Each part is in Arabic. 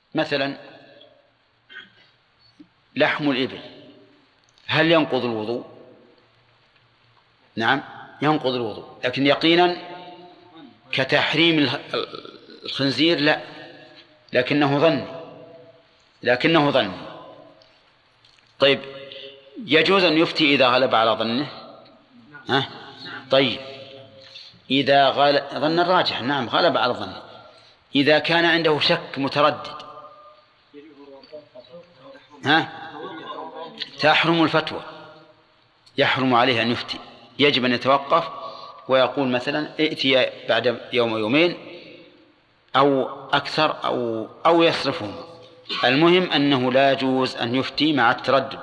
مثلا لحم الإبل هل ينقض الوضوء؟ نعم ينقض الوضوء، لكن يقينا كتحريم الخنزير لا، لكنه ظن. طيب يجوز أن يفتي إذا غلب على ظنه؟ طيب إذا ظن الراجح، نعم غلب على ظنه. إذا كان عنده شك متردد تحرم الفتوى، يحرم عليه أن يفتي، يجب أن يتوقف ويقول مثلا ائتي بعد يوم يومين أو أكثر أو يصرفهم. المهم أنه لا يجوز أن يفتي مع التردد.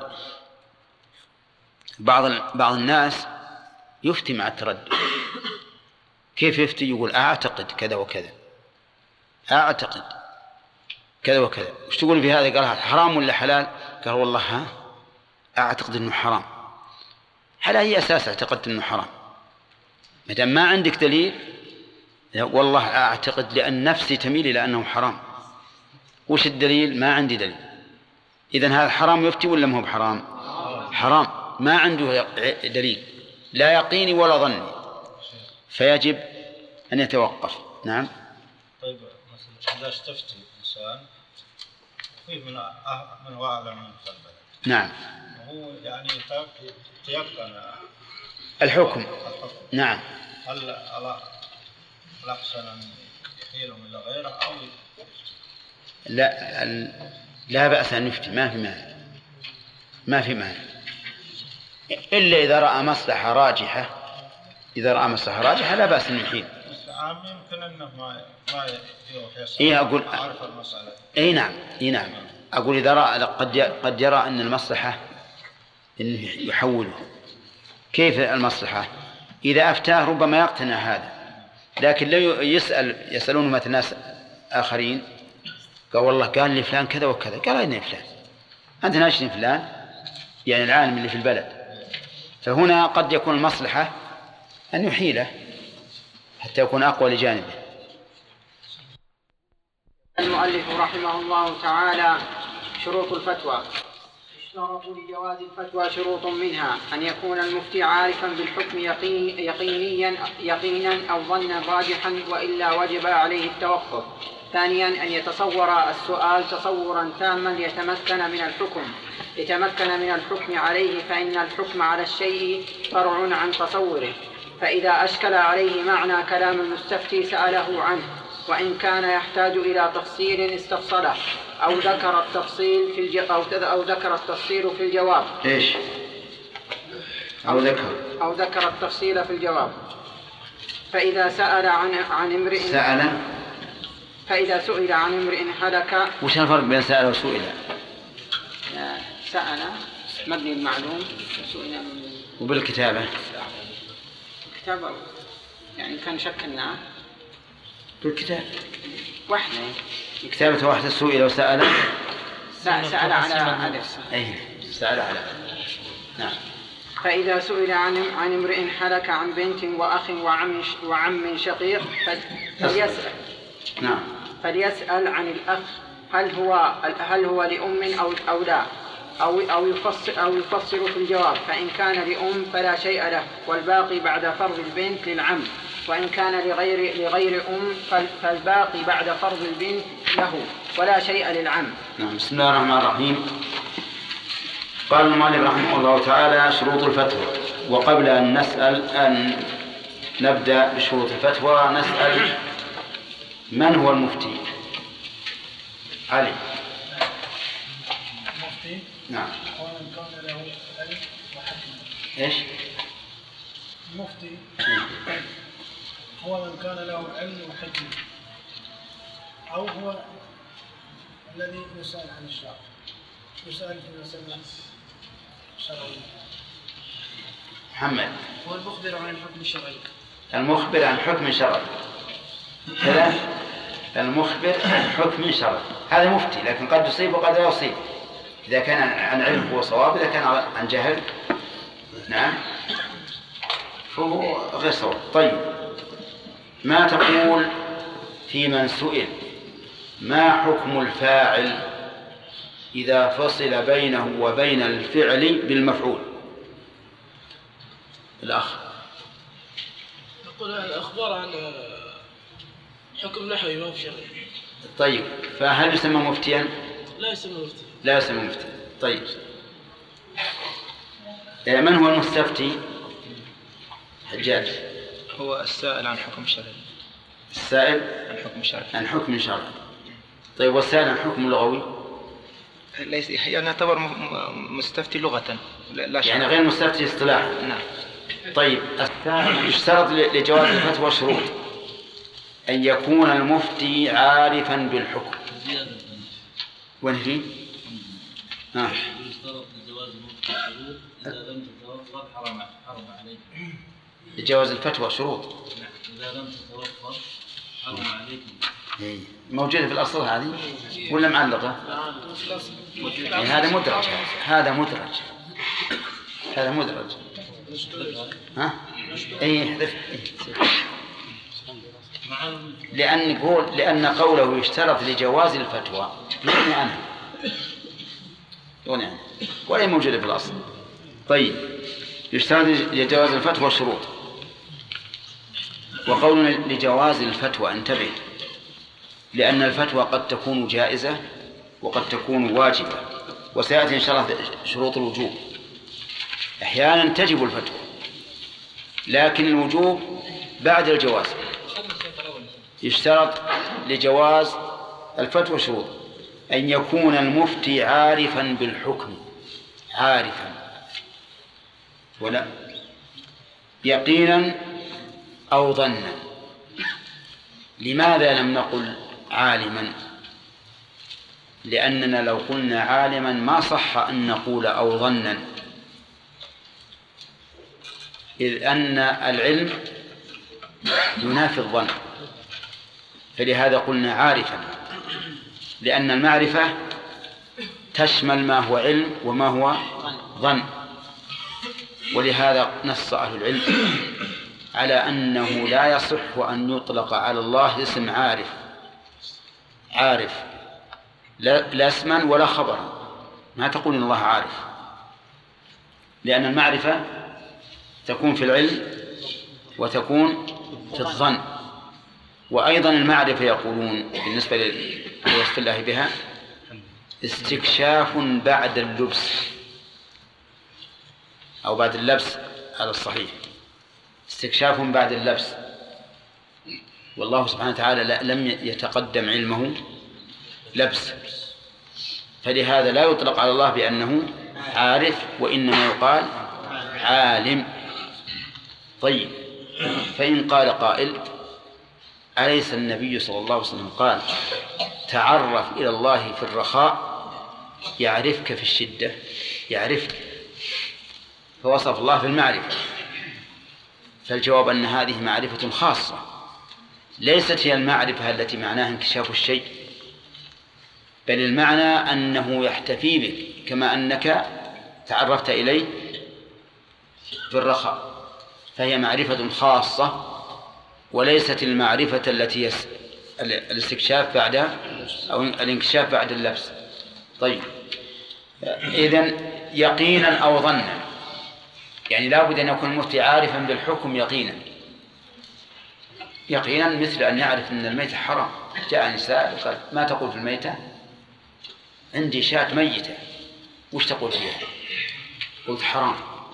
بعض الناس يفتي مع التردد. كيف يفتي؟ يقول أعتقد كذا وكذا، أعتقد كذا وكذا. وش تقول في هذا؟ قال حرام ولا حلال؟ قال والله أعتقد أنه حرام. على أي أساس اعتقدت أنه حرام؟ مدام ما عندك دليل، والله أعتقد لأن نفسي تميل إلى أنه حرام. وش الدليل؟ ما عندي دليل. إذن هذا حرام يفتي ولا ما هو بحرام؟ حرام، ما عنده دليل، لا يقيني ولا ظني، فيجب أن يتوقف. نعم. طيب مثلا إذا استفتي إنسان وفيه من هو أعلم من البلد، نعم، وهو يعني تيقن الحكم. نعم. هل الأحسن أن يحيلهم إلى غيره أو لا بأس أن يفتي، ما في مانع إلا إذا رأى مصلحة راجحة. لا بأس أن يحيل. يمكن أنه ما أقول عارف المسألة. نعم. أقول إذا رأى قد يرى أن المصلحة أنه يحوله. كيف المصلحة؟ إذا أفتاه ربما يقتنع هذا، لكن لو يسألون مثل ناس آخرين، قال والله قال لي فلان كذا وكذا، قال أين فلان؟ أنت ناشئ فلان، يعني العالم اللي في البلد. فهنا قد يكون المصلحة أن يحيله حتى يكون أقوى لجانبه. المؤلف رحمه الله تعالى: شروط الفتوى. اشترط لجواز الفتوى شروط، منها أن يكون المفتي عارفا بالحكم يقينا أو ظنا راجحا، وإلا وجب عليه التوقف. ثانيا أن يتصور السؤال تصورا تاما ليتمكن من الحكم عليه، فإن الحكم على الشيء فرع عن تصوره. فإذا أشكل عليه معنى كلام المستفتي سأله عنه، وإن كان يحتاج إلى تفصيل استفصله، أو ذكر التفصيل في الجواب. إيش؟ أو ذكر التفصيل في الجواب. فإذا سئل عن امرئ هلك. وش الفرق بين سأل وسئل؟ سأل مبني المعلوم، وسئل وبالكتابة كتابة يعني كان شكلنا بالكتاب واحدة، كتابة واحدة. سئل وسأل سأل على ألف. سأل على. نعم. فإذا سئل عن امرئ هلك عن بنت وأخ وعم شقيق فليسأل. نعم. فليسأل عن الأخ هل هو لأم أو لا، أو يفصل في الجواب. فإن كان لأم فلا شيء له، والباقي بعد فرض البنت للعم. وإن كان لغير أم فالباقي بعد فرض البنت له، ولا شيء للعم. نعم. بسم الله الرحمن الرحيم. قال المؤلف رحمه الله تعالى: شروط الفتوى. وقبل أن نبدأ بشروط الفتوى نسأل: من هو المفتي؟ علي. المفتي نعم. هو من كان له علم وحكمة. إيش؟ المفتي هو من كان له علم وحكمة، أو هو الذي يسأل عن الشرع، يسأل في مسألة شرعية. محمد. هو المخبر عن الحكم الشرعي. المخبر عن حكم شرعي. كذا. المخبر عن حكم شرعي هذا مفتي، لكن قد يصيب وقد لا يصيب. إذا كان عن علم هو صواب، إذا كان عن جهل نعم فهو غير صواب. طيب، ما تقول في من سئل ما حكم الفاعل إذا فصل بينه وبين الفعل بالمفعول؟ الأخ يقول الأخبار عن حكم نحوي ما هو شرعي. طيب، فهل يسمى مفتيا؟ لا يسمى مفتي. لا يسمى مفتيا. طيب، من هو المستفتي؟ حجاج. هو السائل عن حكم شرعي. السائل عن حكم شرعي. عن حكم شرعي. طيب، والسائل عن حكم لغوي؟ ليس يعني يعتبر مستفتي لغة لا شرعي. يعني غير مستفتي اصطلاحا. نعم. طيب، يشترط لجواز الفتوى شروط: أن يكون المفتي عارفا بالحكم. وين هي؟ يشترط لجواز المفتي شروط إذا لم تتوفر حرم عليك. لجواز الفتوى شروط. نعم، إذا لم تتوفر حرم عليك. موجودة في الأصل هذه ولا معلقة؟ يعني هذا مدرج. هذا مدرج. ها؟ أي احذف. لأن قوله يشترط لجواز الفتوى يغني عنه ولا موجودة في الأصل. طيب، يشترط لجواز الفتوى شروط. وقولنا لجواز الفتوى انتبه، لأن الفتوى قد تكون جائزة وقد تكون واجبة، وسيأتي إن شاء الله شروط الوجوب. أحيانا تجب الفتوى لكن الوجوب بعد الجواز. يشترط لجواز الفتوى شروط: أن يكون المفتي عارفا بالحكم، عارفا ولا يقينا أو ظنا. لماذا لم نقل عالما؟ لأننا لو قلنا عالما ما صح أن نقول أو ظنا، إذ أن العلم ينافي الظن، فلهذا قلنا عارفا، لأن المعرفة تشمل ما هو علم وما هو ظن. ولهذا نص أهل العلم على أنه لا يصح أن يطلق على الله اسم عارف لا اسما ولا خبرا. ما تقول إن الله عارف، لأن المعرفة تكون في العلم وتكون في الظن. وأيضا المعرفة يقولون بالنسبة لوصف الله بها استكشاف بعد اللبس أو بعد اللبس على الصحيح، استكشاف بعد اللبس. والله سبحانه وتعالى لم يتقدم علمه لبس، فلهذا لا يطلق على الله بأنه عارف، وإنما يقال عالم. طيب، فإن قال قائل: أليس النبي صلى الله عليه وسلم قال تعرف إلى الله في الرخاء يعرفك في الشدة؟ يعرفك، فوصف الله في المعرفة. فالجواب أن هذه معرفة خاصة، ليست هي المعرفة التي معناها انكشاف الشيء، بل المعنى أنه يحتفي بك كما أنك تعرفت إليه في الرخاء، فهي معرفة خاصة وليست المعرفة التي الاستكشاف بعد أو الانكشاف بعد اللبس. طيب، إذن يقينا أو ظنا، يعني لا بد أن يكون المفتي عارفا بالحكم يقينا مثل أن يعرف أن الميتة حرام. جاءني سائل وقال: ما تقول في الميتة؟ عندي شاة ميتة، وش تقول فيها؟ قلت: حرام.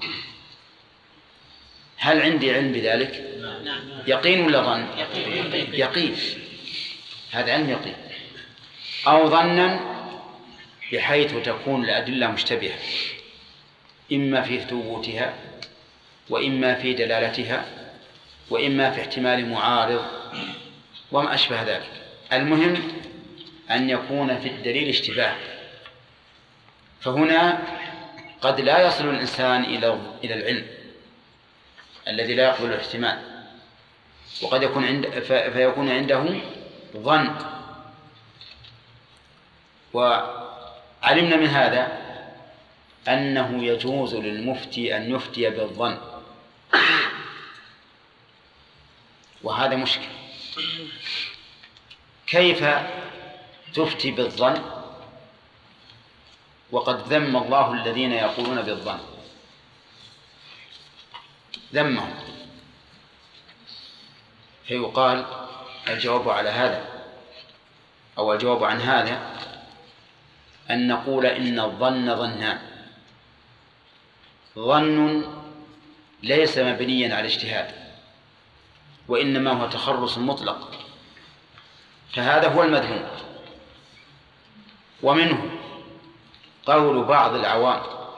هل عندي علم بذلك؟ يقين ولا ظن؟ يقين. هذا علم يقين. أو ظنا بحيث تكون الأدلة مشتبهة، إما في ثبوتها وإما في دلالتها وإما في احتمال معارض وما أشبه ذلك. المهم أن يكون في الدليل اشتباه، فهنا قد لا يصل الإنسان إلى العلم الذي لا يقبل الاحتمال، وقد فيكون عنده ظن. وعلمنا من هذا أنه يجوز للمفتي أن يفتي بالظن، وهذا مشكل. كيف تفتي بالظن، وقد ذم الله الذين يقولون بالظن، ذمهم. فيقال الجواب على هذا أو الجواب عن هذا أن نقول إن الظن ظنان: ظن ليس مبنيا على اجتهاد، وإنما هو تخرص مطلق، فهذا هو المذموم. ومنه قول بعض العوام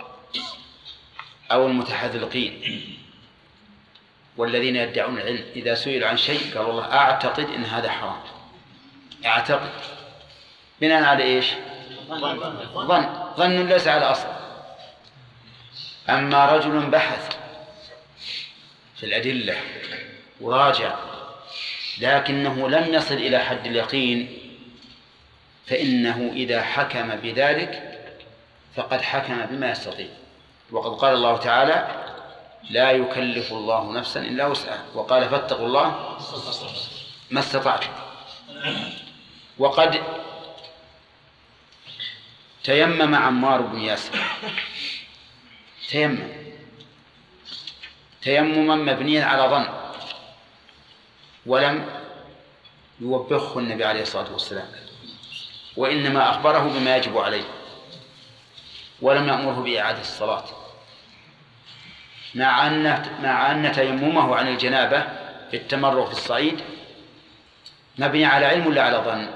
أو المتحذلقين والذين يدعون العلم إذا سئلوا عن شيء قال والله أعتقد إن هذا حرام. أعتقد بناء على إيش؟ ظن ليس على أصل. أما رجل بحث في الأدلة وراجع لكنه لم يصل إلى حد اليقين، فإنه إذا حكم بذلك فقد حكم بما يستطيع. وقد قال الله تعالى: لا يكلف الله نفسا إلا وسعها، وقال: فاتقوا الله ما استطعتم. وقد تيمم عمار بن ياسر تيمما مبنيا على ظن، ولم يوبخه النبي عليه الصلاة والسلام، وإنما أخبره بما يجب عليه، ولم يأمره بإعادة الصلاة، مع أن تيممه عن الجنابة في التمرغ في الصعيد مبني على علم ولا على ظن؟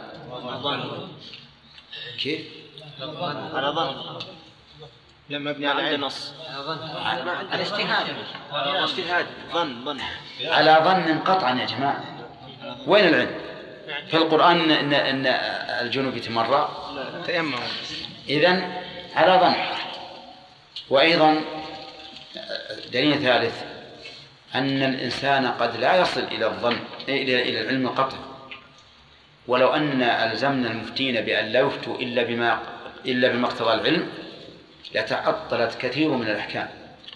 كيف؟ على ظن. لما مبني على نص على اجتهاد. ظن على ظن قطعا يا جماعة. وين العلم؟ في القرآن إن الجنوب يتمرغ تيمم. إذن على ظن. وأيضا دليل ثالث أن الإنسان قد لا يصل إلى الظن إلى العلم القطع، ولو أن ألزمنا المفتين بأن لا يفتوا إلا بما اقتضى العلم لتعطلت كثير من الأحكام،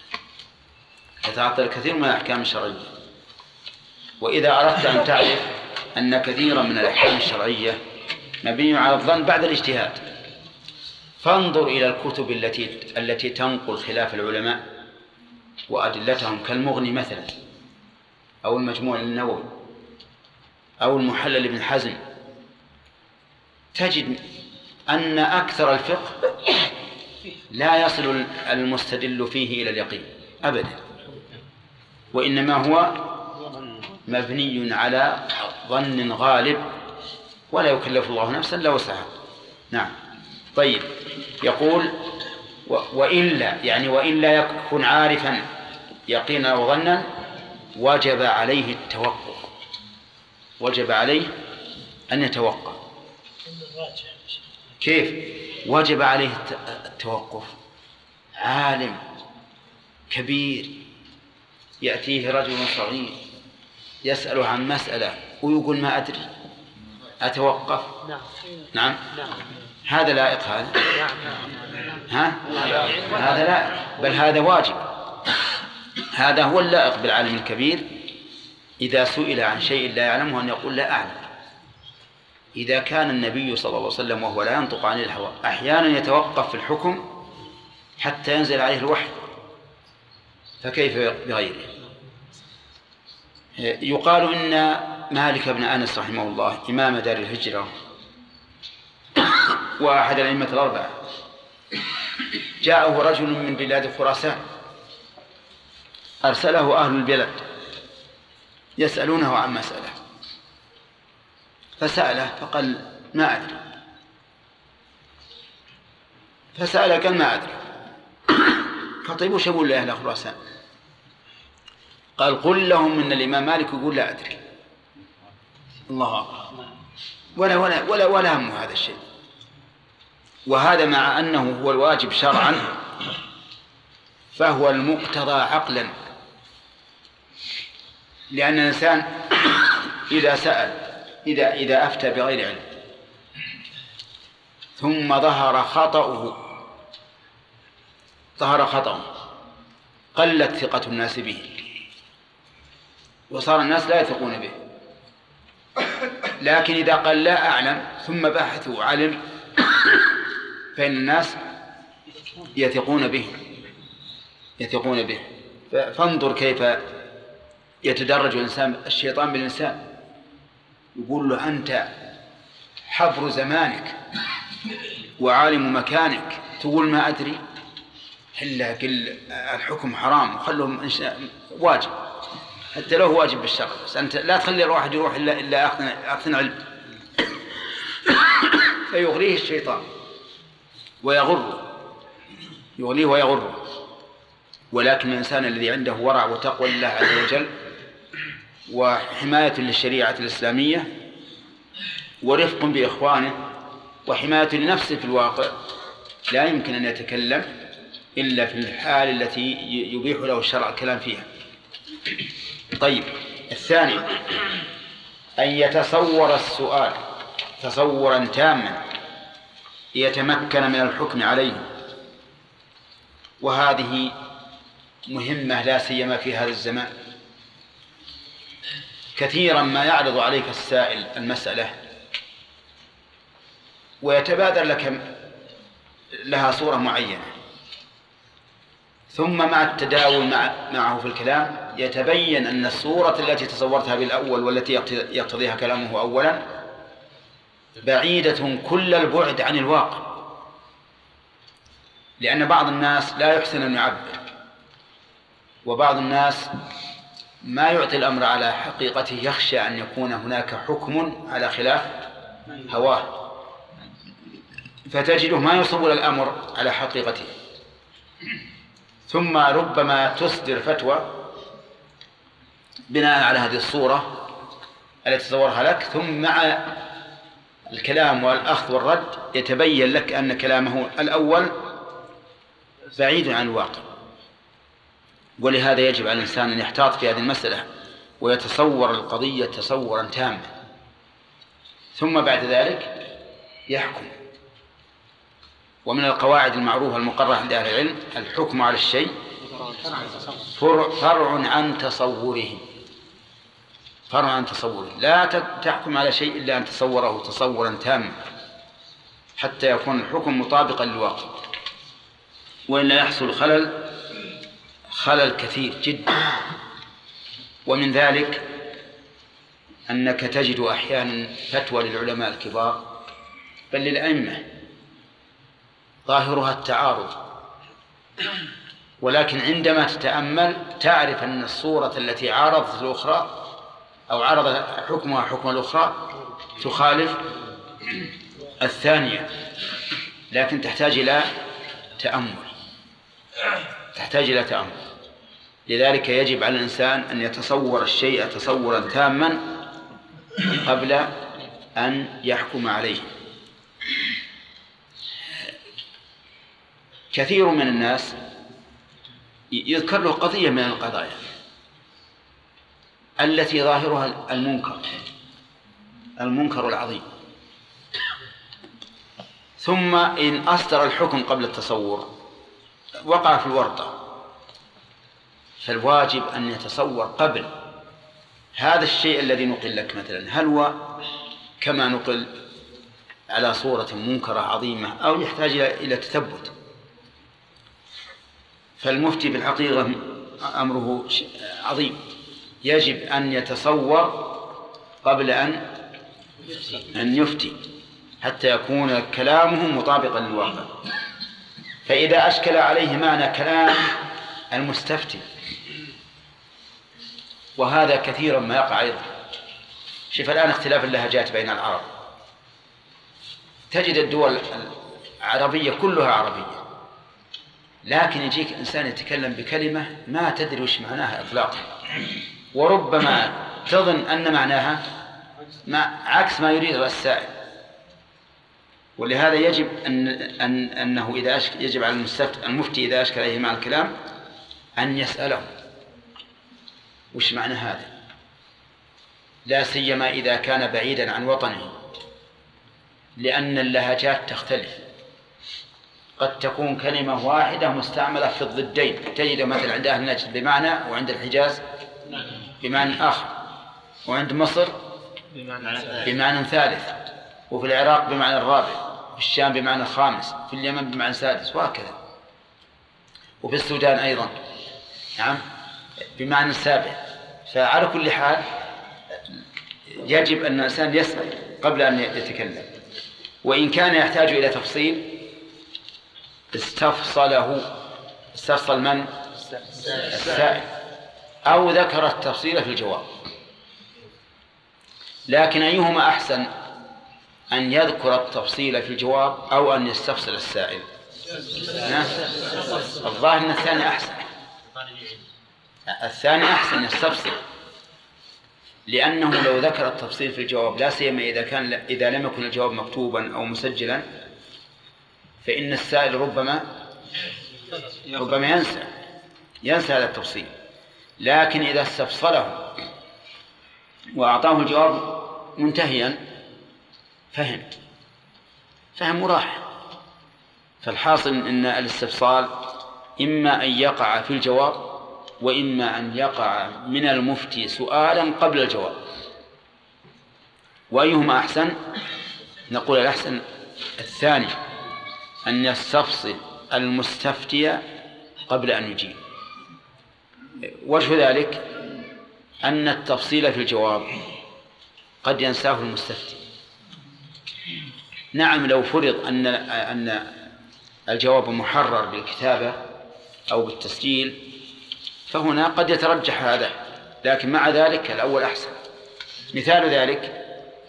الشرعية. وإذا أردت أن تعرف أن كثيرا من الأحكام الشرعية مبني على الظن بعد الاجتهاد، فانظر إلى الكتب التي تنقل خلاف العلماء وأدلتهم كالمغني مثلا، أو المجموع للنووي، أو المحلل لابن حزم، تجد أن أكثر الفقه لا يصل المستدل فيه إلى اليقين أبدا، وإنما هو مبني على ظن غالب، ولا يكلف الله نفسا إلا وسعها. نعم. طيب، يقول وإلا يكن عارفا يقينا وظنا وجب عليه التوقف، وجب عليه أن يتوقف. كيف وجب عليه التوقف؟ عالم كبير يأتيه رجل صغير يسأله عن مسألة ويقول ما أدري، أتوقف؟ نعم. هذا لائق هذا؟ هذا لا، بل هذا واجب. هذا هو اللائق بالعالم الكبير إذا سئل عن شيء لا يعلمه أن يقول لا أعلم. إذا كان النبي صلى الله عليه وسلم وهو لا ينطق عن الهوى أحيانا يتوقف في الحكم حتى ينزل عليه الوحي، فكيف بغيره؟ يقال إن مالك بن أنس رحمه الله إمام دار الهجرة وأحد الأئمة الأربعة جاءه رجل من بلاد خراسان، أرسله أهل البلد يسألونه عن مسألة، فسأله فقال ما أدري، فسأله قال ما أدري. فطيب وش أقول لأهل خراسان؟ قال قل لهم إن الإمام مالك يقول لا أدري. الله أكبر. ولا هم هذا الشيء، وهذا مع أنه هو الواجب شرعا فهو المقتضى عقلا، لأن الإنسان إذا سأل إذا أفتى بغير علم ثم ظهر خطأه قلت ثقة الناس به وصار الناس لا يثقون به، لكن إذا قال لا أعلم ثم بحث وعلم فإن الناس يثقون به. فانظر كيف يتدرج الشيطان بالإنسان، يقول له أنت حبر زمانك وعالم مكانك تقول ما أدري، إلا قل الحكم حرام وخلهم واجب، حتى لو هو واجب بالشرع، بس أنت لا تخلي الواحد يروح إلا أخذ علم. فيغريه الشيطان يغريه ويغره. ولكن الإنسان الذي عنده ورع وتقوى لله عز وجل وحماية للشريعة الإسلامية ورفق بإخوانه وحماية لنفسه في الواقع لا يمكن أن يتكلم إلا في الحال التي يبيح له الشرع الكلام فيها. طيب، الثاني أن يتصور السؤال تصورا تاما يتمكن من الحكم عليه، وهذه مهمة لا سيما في هذا الزمان. كثيرا ما يعرض عليك السائل المسألة ويتبادر لك لها صورة معينة، ثم مع التداول معه في الكلام يتبين أن الصورة التي تصورتها بالأول والتي يقتضيها كلامه أولا بعيدة كل البعد عن الواقع، لأن بعض الناس لا يحسن أن يعبر، وبعض الناس ما يعطي الأمر على حقيقته، يخشى أن يكون هناك حكم على خلاف هواه، فتجده ما يصور الأمر على حقيقته، ثم ربما تصدر فتوى بناء على هذه الصورة التي تصورها لك، ثم مع الكلام والأخذ والرد يتبين لك أن كلامه الأول بعيد عن الواقع. ولهذا يجب على الإنسان أن يحتاط في هذه المسألة ويتصور القضية تصورا تاما، ثم بعد ذلك يحكم. ومن القواعد المعروفة المقررة عند أهل العلم الحكم على الشيء فرع عن تصوره، لا تحكم على شيء إلا أن تصوره تصورا تاما حتى يكون الحكم مطابقا للواقع، وإلا يحصل خلل كثير جدا. ومن ذلك أنك تجد أحيانا فتوى للعلماء الكبار بل للأئمة ظاهرها التعارض، ولكن عندما تتأمل تعرف أن الصورة التي عارضت الأخرى أو عرض حكمها حكم الأخرى تخالف الثانية، لكن تحتاج إلى تأمل. لذلك يجب على الإنسان أن يتصور الشيء تصورا تاما قبل أن يحكم عليه. كثير من الناس يذكر له قضية من القضايا التي ظاهرها المنكر العظيم، ثم إن أصدر الحكم قبل التصور وقع في الورطة. فالواجب أن يتصور قبل هذا الشيء الذي نقل لك مثلا هل هو كما نقل على صورة منكرة عظيمة أو يحتاج إلى تثبت. فالمفتي بالحقيقة أمره عظيم، يجب أن يتصور قبل أن يفتي حتى يكون كلامه مطابقا للواقع. فإذا أشكل عليه معنى كلام المستفتي، وهذا كثيرا ما يقع أيضا، شوف الآن اختلاف اللهجات بين العرب، تجد الدول العربية كلها عربية، لكن يجيك إنسان يتكلم بكلمة ما تدري وش معناها إطلاقا، وربما تظن أن معناها عكس ما يريده السائل. ولهذا يجب أنه يجب على المفتي إذا أشكل عليه مع الكلام أن يسأله وش معنى هذا، لا سيما إذا كان بعيدا عن وطنه، لأن اللهجات تختلف. قد تكون كلمة واحدة مستعملة في الضدين، تجد مثلا عند أهل نجد بمعنى وعند الحجاز بمعنى آخر، وعند مصر بمعنى ثالث، وفي العراق بمعنى الرابع، في الشام بمعنى الخامس، في اليمن بمعنى السادس، وهكذا، وفي السودان أيضا نعم بمعنى السابع. فعلى كل حال يجب أن الإنسان يسأل قبل أن يتكلم، وإن كان يحتاج إلى تفصيل استفصل من؟ السائل، أو ذكر التفصيل في الجواب. لكن أيهما أحسن، أن يذكر التفصيل في الجواب أو أن يستفصل السائل؟ الظاهر أن الثاني أحسن، الثاني أحسن يستفصل، لأنه لو ذكر التفصيل في الجواب، لا سيما إذا لم يكن الجواب مكتوبا أو مسجلا، فإن السائل ربما ينسى هذا التفصيل. لكن إذا استفصله وأعطاه الجواب منتهيا فهم وراح. فالحاصل أن الاستفصال إما أن يقع في الجواب، وإما أن يقع من المفتي سؤالا قبل الجواب. وأيهما أحسن؟ نقول الأحسن الثاني، أن يستفصل المستفتي قبل أن يجيب. وجه ذلك أن التفصيل في الجواب قد ينساه المستفتي. نعم، لو فرض أن الجواب محرر بالكتابة أو بالتسجيل فهنا قد يترجح هذا، لكن مع ذلك الأول أحسن. مثال ذلك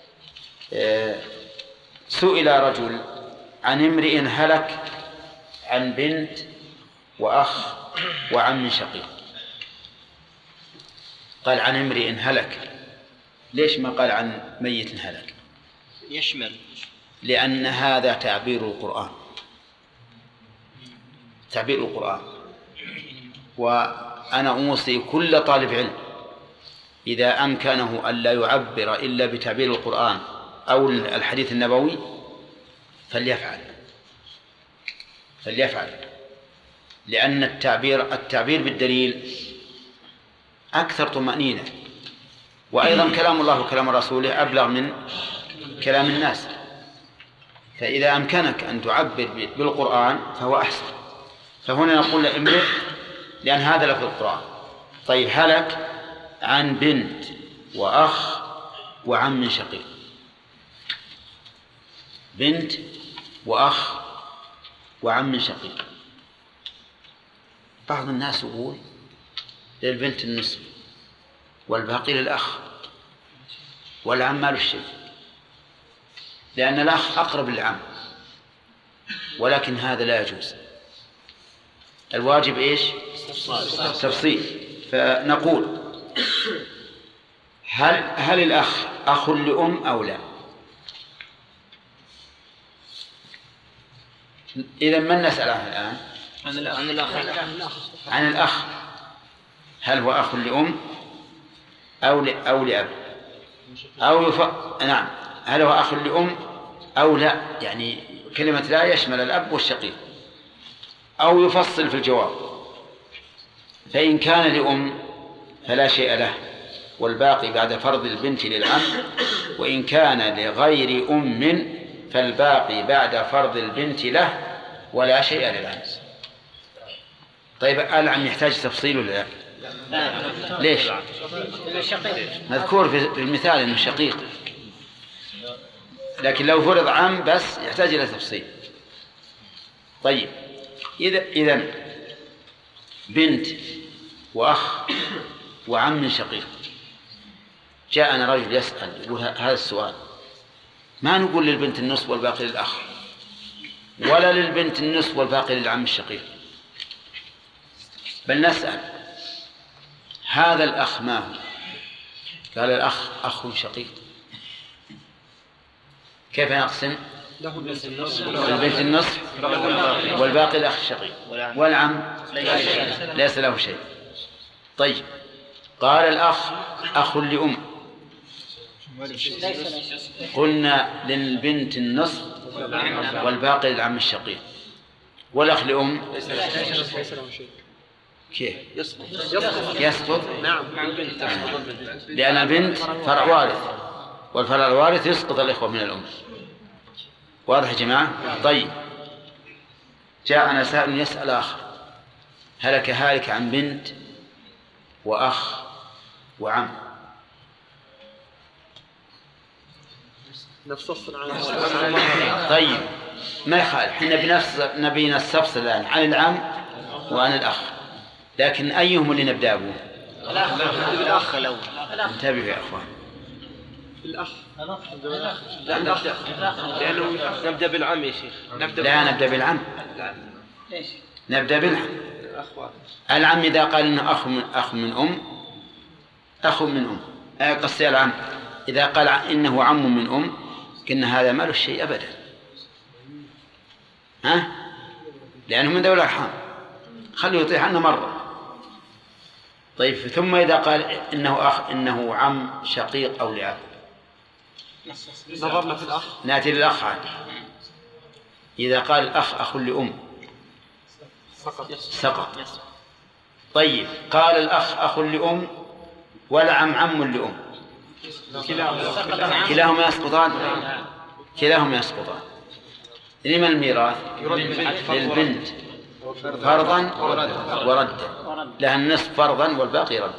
سئل رجل عن امرئ هلك عن بنت وأخ وعم شقيق. قال عن امرئ هلك، ليش ما قال عن ميت هلك؟ يشمل، لأن هذا تعبير القرآن، تعبير القرآن. وأنا أوصي كل طالب علم إذا أمكنه أن لا يعبر إلا بتعبير القرآن أو الحديث النبوي فليفعل، لأن التعبير بالدليل أكثر طمأنينة، وأيضا كلام الله وكلام رسوله أبلغ من كلام الناس. فإذا أمكنك أن تعبر بالقرآن فهو أحسن. فهنا نقول امرئ لأن هذا لفظ القرآن. طيب هلك عن بنت وأخ وعم شقيق، بنت وأخ وعم شقيق. بعض الناس يقول للبنت النصف والباقي للأخ، والعم ما له شيء، لأن الأخ أقرب للعم، ولكن هذا لا يجوز. الواجب إيش؟ تفصيل. فنقول هل الأخ أخ لأم أو لا؟ إذا من نسأل عنه الآن؟ عن الأخ، هل هو أخ لأم أو لأب نعم، هل هو أخ لأم أو لا؟ يعني كلمة لا يشمل الأب والشقيق. أو يفصل في الجواب، فإن كان لأم فلا شيء له والباقي بعد فرض البنت للعم، وإن كان لغير أم فالباقي بعد فرض البنت له ولا شيء للعم. طيب العم يحتاج تفصيل ولا لا؟ ليش؟ مذكور في المثال أنه شقيق، لكن لو فرض عم بس يحتاج إلى تفصيل. طيب إذا بنت وأخ وعم شقيق، جاءنا رجل يسأل يقول هذا السؤال، ما نقول للبنت النصف والباقي للأخ، ولا للبنت النصف والباقي للعم الشقيق، بل نسأل هذا الأخ ما هو؟ قال الأخ أخ شقيق. كيف نقسم؟ البنت النصف والباقي الأخ الشقيق، والعم ليس له شيء. طيب قال الأخ أخ لأم، قلنا للبنت النصف والباقي للعم الشقيق، والأخ لأم كيف؟ يسقط. نعم، لأن البنت فرع وارث والفرع الوارث يسقط الإخوة من الأم. واضح يا جماعة؟ طيب، جاءنا سائل يسأل آخر: هلك هالك عن بنت وأخ وعم. طيب ما يخالف، احنا نبي نستفصل الآن عن العم وعن الأخ، لكن أيهم اللي نبدأ به؟ الأخ الأول. انتبهوا يا أخوان. الأخ. لا لأنه نبدأ بالعم يا شيخ. لا نبدأ بالعم. نبدأ بالعم. العم إذا قال إنه أخ من أم قصدي العم إذا قال إنه عم من أم قلنا هذا ما له شيء أبدا، لأنه من ذوي الأرحام، خليه يطيح عنه مرة. طيب ثم إذا قال إنه عم شقيق أو لأب، نظرنا في الأخ. نأتي للأخ عاد. إذا قال الأخ أخ لأم سقط. طيب قال الأخ أخ لأم والعم عم لأم، كلاهما يسقطان. لمن الميراث؟ للبنت فرضا وردا، لها النصف فرضا والباقي ردا.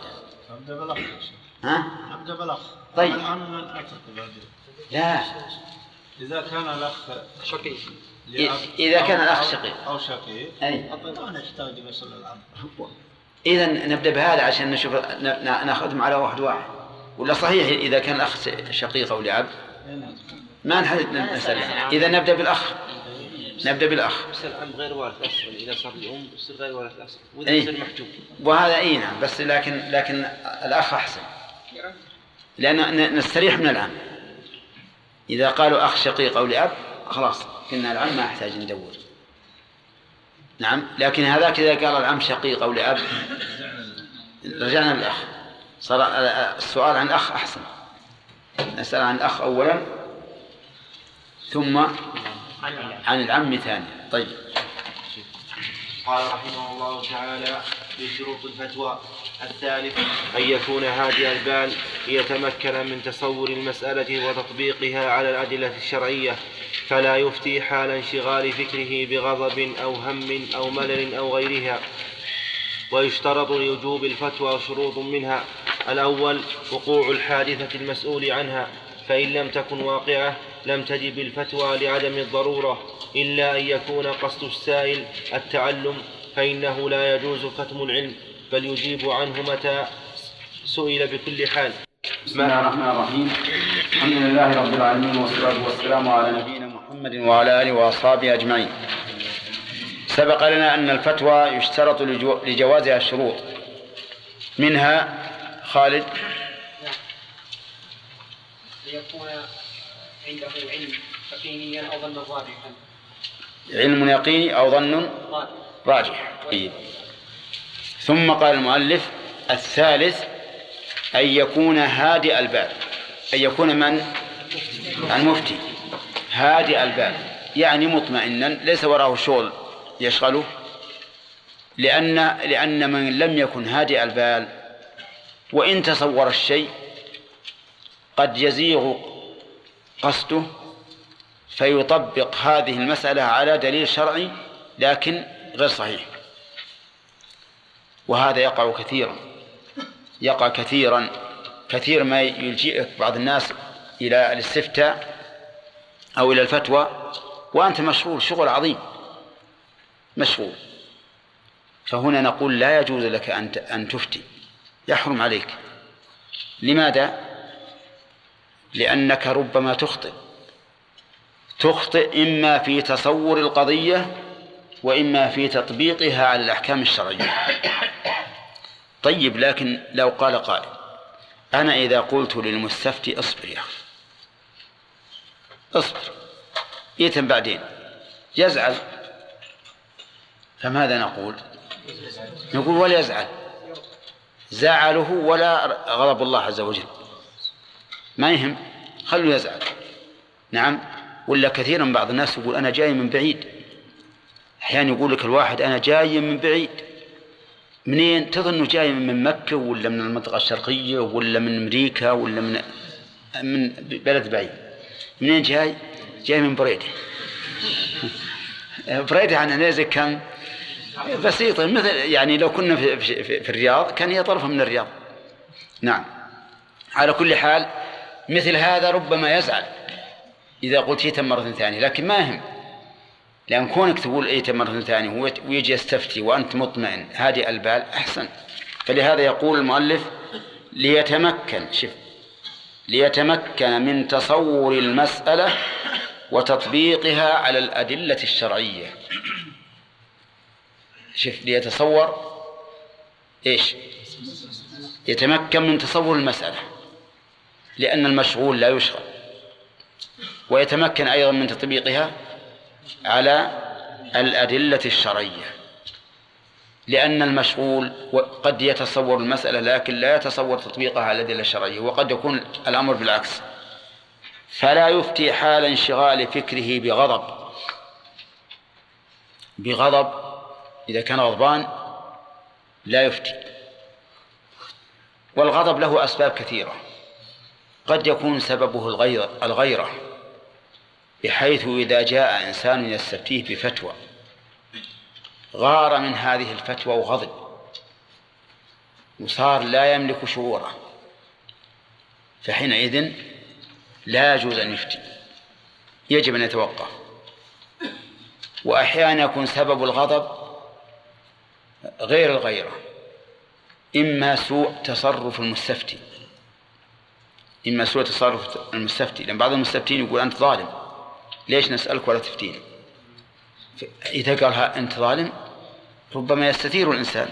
نبدأ بالأخ. طيب لا، إذا كان الأخ شقيق، إذا كان الأخ شقيق أو شقيق ما نحتاج مثل العم. إذا نبدأ بهذا عشان نشوف نأخذهم على واحد، ولا صحيح إذا كان الأخ شقيق أو لأب ما نحدد نسأله. إذا نبدأ بالأخ. يصير العم غير وارث أصلا، إذا صار لأم يصير غير وارث أصلا، وإذا يصير محجوب. وهذا نعم، بس لكن الأخ أحسن، لأن نستريح من العم. إذا قالوا أخ شقيق أو لأب خلاص قلنا العم ما أحتاج ندور. نعم، لكن هذاك إذا قال العم شقيق أو لأب رجعنا للأخ. صار السؤال عن الأخ أحسن، نسأل عن الأخ أولا ثم عن العم ثانيا. طيب. قال رحمه الله تعالى: من شروط الفتوى: الثالث أن يكون هادئ البال ليتمكن من تصور المسألة وتطبيقها على الأدلة الشرعية، فلا يفتي حال انشغال فكره بغضب أو هم أو ملل أو غيرها. ويشترط لوجوب الفتوى شروط منها: الأول وقوع الحادثة المسؤول عنها، فإن لم تكن واقعة لم تجب الفتوى لعدم الضرورة، إلا أن يكون قصد السائل التعلم، فإنه لا يجوز كتم العلم، بل يجيب عنه متى سئل بكل حال. بسم الله الرحمن الرحيم. الحمد لله رب العالمين، والصلاة والسلام على نبينا محمد وعلى آله وأصحابه أجمعين. سبق لنا أن الفتوى يشترط لجوازها الشروط، منها خالد ليكون عنده علم يقينيا أو ظن راجحا. علم يقيني أو ظن راجح. ثم قال المؤلف: الثالث أن يكون هادئ البال. أن يكون من؟ المفتي هادئ البال، يعني مطمئنا ليس وراءه شغل يشغله، لأن من لم يكن هادئ البال وإن تصور الشيء قد يزيغ قصده فيطبق هذه المسألة على دليل شرعي لكن غير صحيح، وهذا يقع كثيرا كثير ما يلجئك بعض الناس إلى الاستفتاء أو إلى الفتوى وأنت مشغول شغل عظيم مشغول، فهنا نقول لا يجوز لك أن تفتي، يحرم عليك. لماذا؟ لأنك ربما تخطئ إما في تصور القضية وإما في تطبيقها على الأحكام الشرعية. طيب، لكن لو قال قائل: أنا إذا قلت للمستفتي اصبر يا أخي اصبر، يتم بعدين يزعل، فماذا نقول؟ نقول ولا يزعل، زعله ولا غضب الله عز وجل ما يهم، خلوا يزعل. نعم. ولا كثيرا بعض الناس يقول أنا جاي من بعيد، أحيانا يقول لك الواحد أنا جاي من بعيد. منين؟ تظن جاي من مكة ولا من المنطقة الشرقية ولا من أمريكا ولا من من بلد بعيد. منين جاي؟ جاي من بريدة. بريدة عن نيزك كم بسيطة، مثل يعني لو كنا في الرياض كان هي طرفة من الرياض. نعم. على كل حال مثل هذا ربما يزعل إذا قلت يتم مرة ثانية، لكن ما يهم، لأن كونك تقول يتم مرة ثانية ويجي يستفتي وأنت مطمئن هادئ البال أحسن. فلهذا يقول المؤلف ليتمكن من تصور المسألة وتطبيقها على الأدلة الشرعية. ليتصور إيش؟ يتمكن من تصور المسألة، لأن المشغول لا يشغل، ويتمكن أيضا من تطبيقها على الأدلة الشرعية، لأن المشغول قد يتصور المسألة لكن لا يتصور تطبيقها على الأدلة الشرعية، وقد يكون الأمر بالعكس. فلا يفتي حال انشغال فكره بغضب، إذا كان غضبان لا يفتي. والغضب له أسباب كثيرة، قد يكون سببه الغيرة، بحيث إذا جاء إنسان يستفتيه بفتوى غار من هذه الفتوى وغضب وصار لا يملك شعوره، فحينئذ لا يجوز أن يفتي، يجب أن يتوقف. وأحيانا يكون سبب الغضب غير الغيرة، إما سوء تصرف المستفتي، لأن بعض المستفتين يقول أنت ظالم، ليش نسألك ولا تفتين؟ إذا قالها أنت ظالم ربما يستثير الإنسان،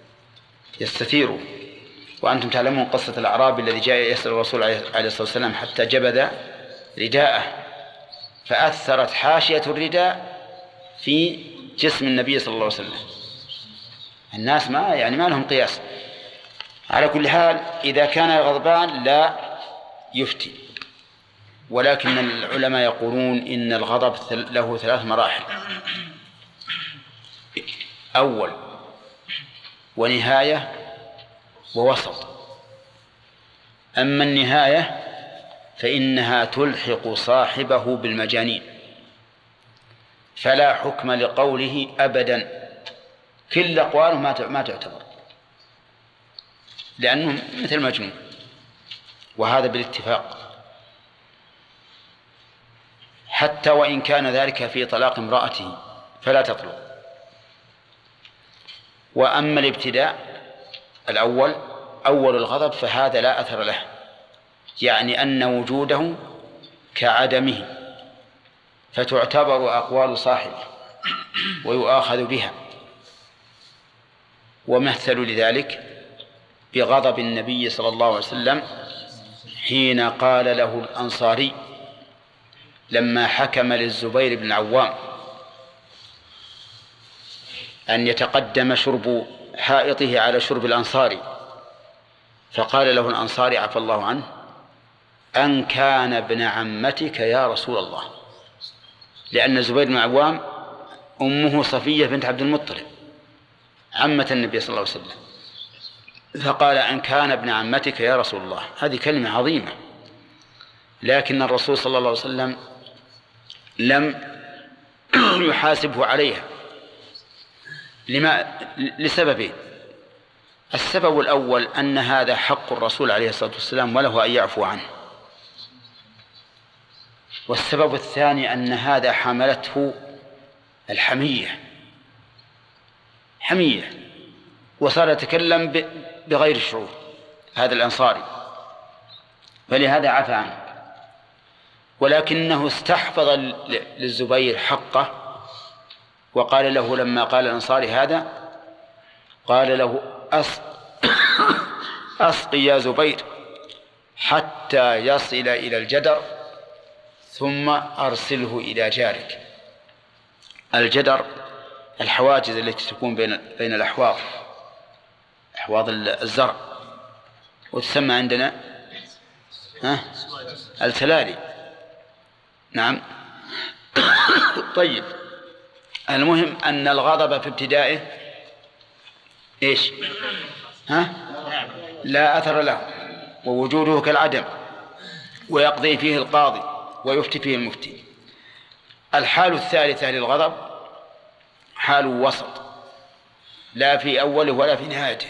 وأنتم تعلمون قصة الأعرابي الذي جاء يسأل الرسول عليه الصلاة والسلام حتى جبذ رداءه، فأثرت حاشية الرداء في جسم النبي صلى الله عليه وسلم. الناس ما لهم قياس. على كل حال إذا كان غضبان لا يفتي، ولكن العلماء يقولون إن الغضب له 3 مراحل: أول ونهاية ووسط. أما النهاية فإنها تلحق صاحبه بالمجانين، فلا حكم لقوله أبدا، كل أقواله ما تعتبر، لأنه مثل مجنون، وهذا بالاتفاق، حتى وإن كان ذلك في طلاق امرأته فلا تطلق. وأما الابتداء الأول أول الغضب فهذا لا أثر له، يعني أن وجوده كعدمه، فتعتبر أقوال صاحبه ويؤاخذ بها. ومثل لذلك بغضب النبي صلى الله عليه وسلم حين قال له الأنصاري لما حكم للزبير بن العوام أن يتقدم شرب حائطه على شرب الأنصاري، فقال له الأنصاري عفى الله عنه: أن كان ابن عمتك يا رسول الله، لأن الزبير بن العوام أمه صفية بنت عبد المطلب عمة النبي صلى الله عليه وسلم، فقال: أن كان ابن عمتك يا رسول الله. هذه كلمة عظيمة، لكن الرسول صلى الله عليه وسلم لم يحاسبه عليها لسببين: السبب الأول أن هذا حق الرسول عليه الصلاة والسلام وله أن يعفو عنه، والسبب الثاني أن هذا حملته الحمية، وصار يتكلم بغير الشعور هذا الأنصاري، فلهذا عفى عنه. ولكنه استحفظ للزبير حقه، وقال له لما قال الأنصاري هذا قال له: أسقي يا زبير حتى يصل إلى الجدر ثم أرسله إلى جارك. الجدر الحواجز التي تكون بين الأحواض، أحواض الزرع، وتسمى عندنا التلالي. نعم. طيب، المهم أن الغضب في ابتدائه إيش؟ لا أثر له، ووجوده كالعدم. ويقضي فيه القاضي ويفتي فيه المفتي. الحال الثالثة للغضب حال وسط، لا في أوله ولا في نهايته،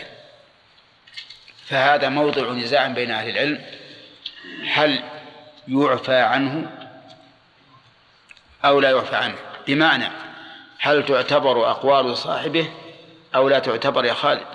فهذا موضع نزاع بين أهل العلم، هل يعفى عنه أو لا يعفى عنه؟ بمعنى هل تعتبر أقوال صاحبه أو لا تعتبر يا خالد؟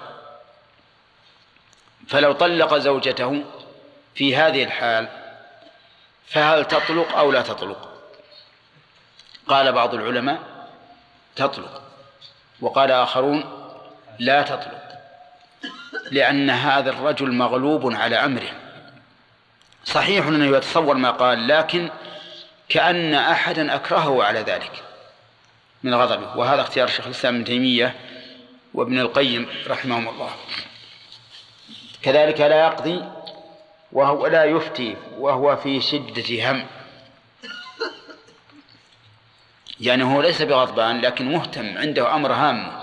فلو طلق زوجته في هذه الحال فهل تطلق أو لا تطلق؟ قال بعض العلماء تطلق، وقال آخرون لا تطلق، لأن هذا الرجل مغلوب على أمره. صحيح أنه يتصور ما قال، لكن كأن أحدا أكرهه على ذلك من غضبه، وهذا اختيار الشيخ الإسلام ابن تيمية وابن القيم رحمهم الله. كذلك لا يقضي وهو لا يفتي وهو في شدة هم، يعني هو ليس بغضبان لكن مهتم، عنده أمر هام.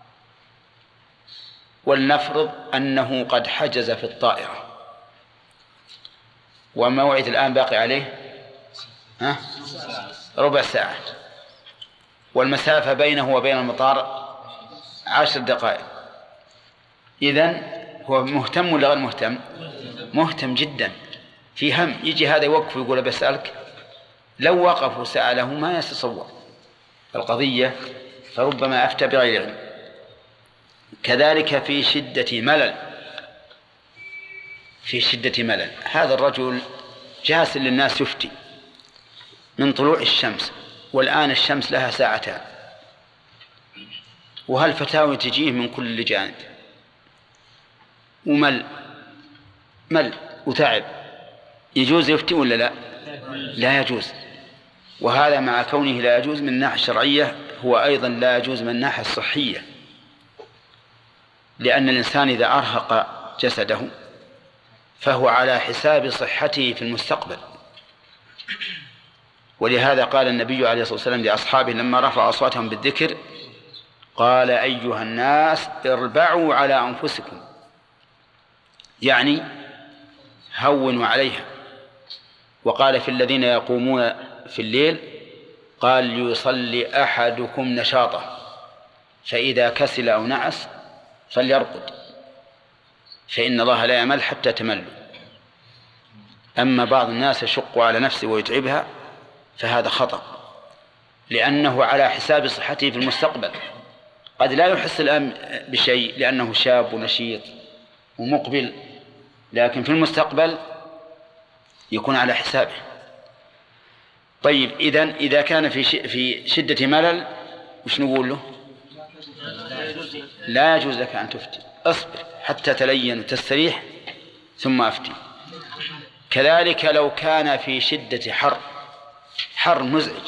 ولنفرض أنه قد حجز في الطائرة وموعد الآن باقي عليه ربع ساعة، والمسافة بينه وبين المطار 10 دقائق. إذن هو مهتم ولا غير مهتم؟ مهتم جدا، في هم. يجي هذا يوقف ويقول بسألك، لو وقف وسأله ما يتصور القضية، فربما أفتى بغير علم. كذلك في شدة ملل، في شدة ملل، هذا الرجل جالس للناس يفتي من طلوع الشمس، والآن الشمس لها ساعتان، وهالفتاوى تجيه من كل جانب، ومل وتعب. يجوز يفتي ولا لا؟ لا يجوز. وهذا مع كونه لا يجوز من الناحية الشرعية، هو أيضا لا يجوز من الناحية الصحية، لأن الإنسان إذا أرهق جسده فهو على حساب صحته في المستقبل. ولهذا قال النبي عليه الصلاة والسلام لأصحابه لما رفع أصواتهم بالذكر، قال أيها الناس اربعوا على أنفسكم، يعني هونوا عليها. وقال في الذين يقومون في الليل، قال ليصلي أحدكم نشاطه، فإذا كسل أو نعس فليرقد، فإن الله لا يمل حتى تملوا. أما بعض الناس يشق على نفسه ويتعبها فهذا خطأ، لأنه على حساب صحته في المستقبل. قد لا يحس الآن بشيء لأنه شاب ونشيط ومقبل، لكن في المستقبل يكون على حسابه. طيب، إذا كان في شدة ملل وش نقول له؟ لا يجوز لك أن تفتي، اصبر حتى تلين وتستريح ثم أفتي. كذلك لو كان في شدة حر مزعج،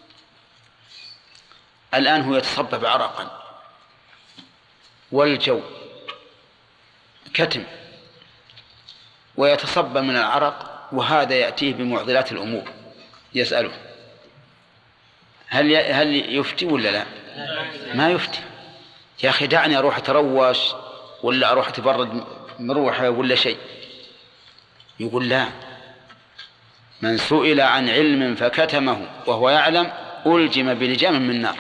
الآن هو يتصبب عرقا والجو كتم ويتصبب من العرق، وهذا يأتيه بمعضلات الأمور، يسأله هل يفتي ولا لا؟ ما يفتي. يا أخي دعني أروح أتروش ولا أروح أتبرد مروحة ولا شيء. يقول لا، من سئل عن علم فكتمه وهو يعلم ألجم بلجام من نار.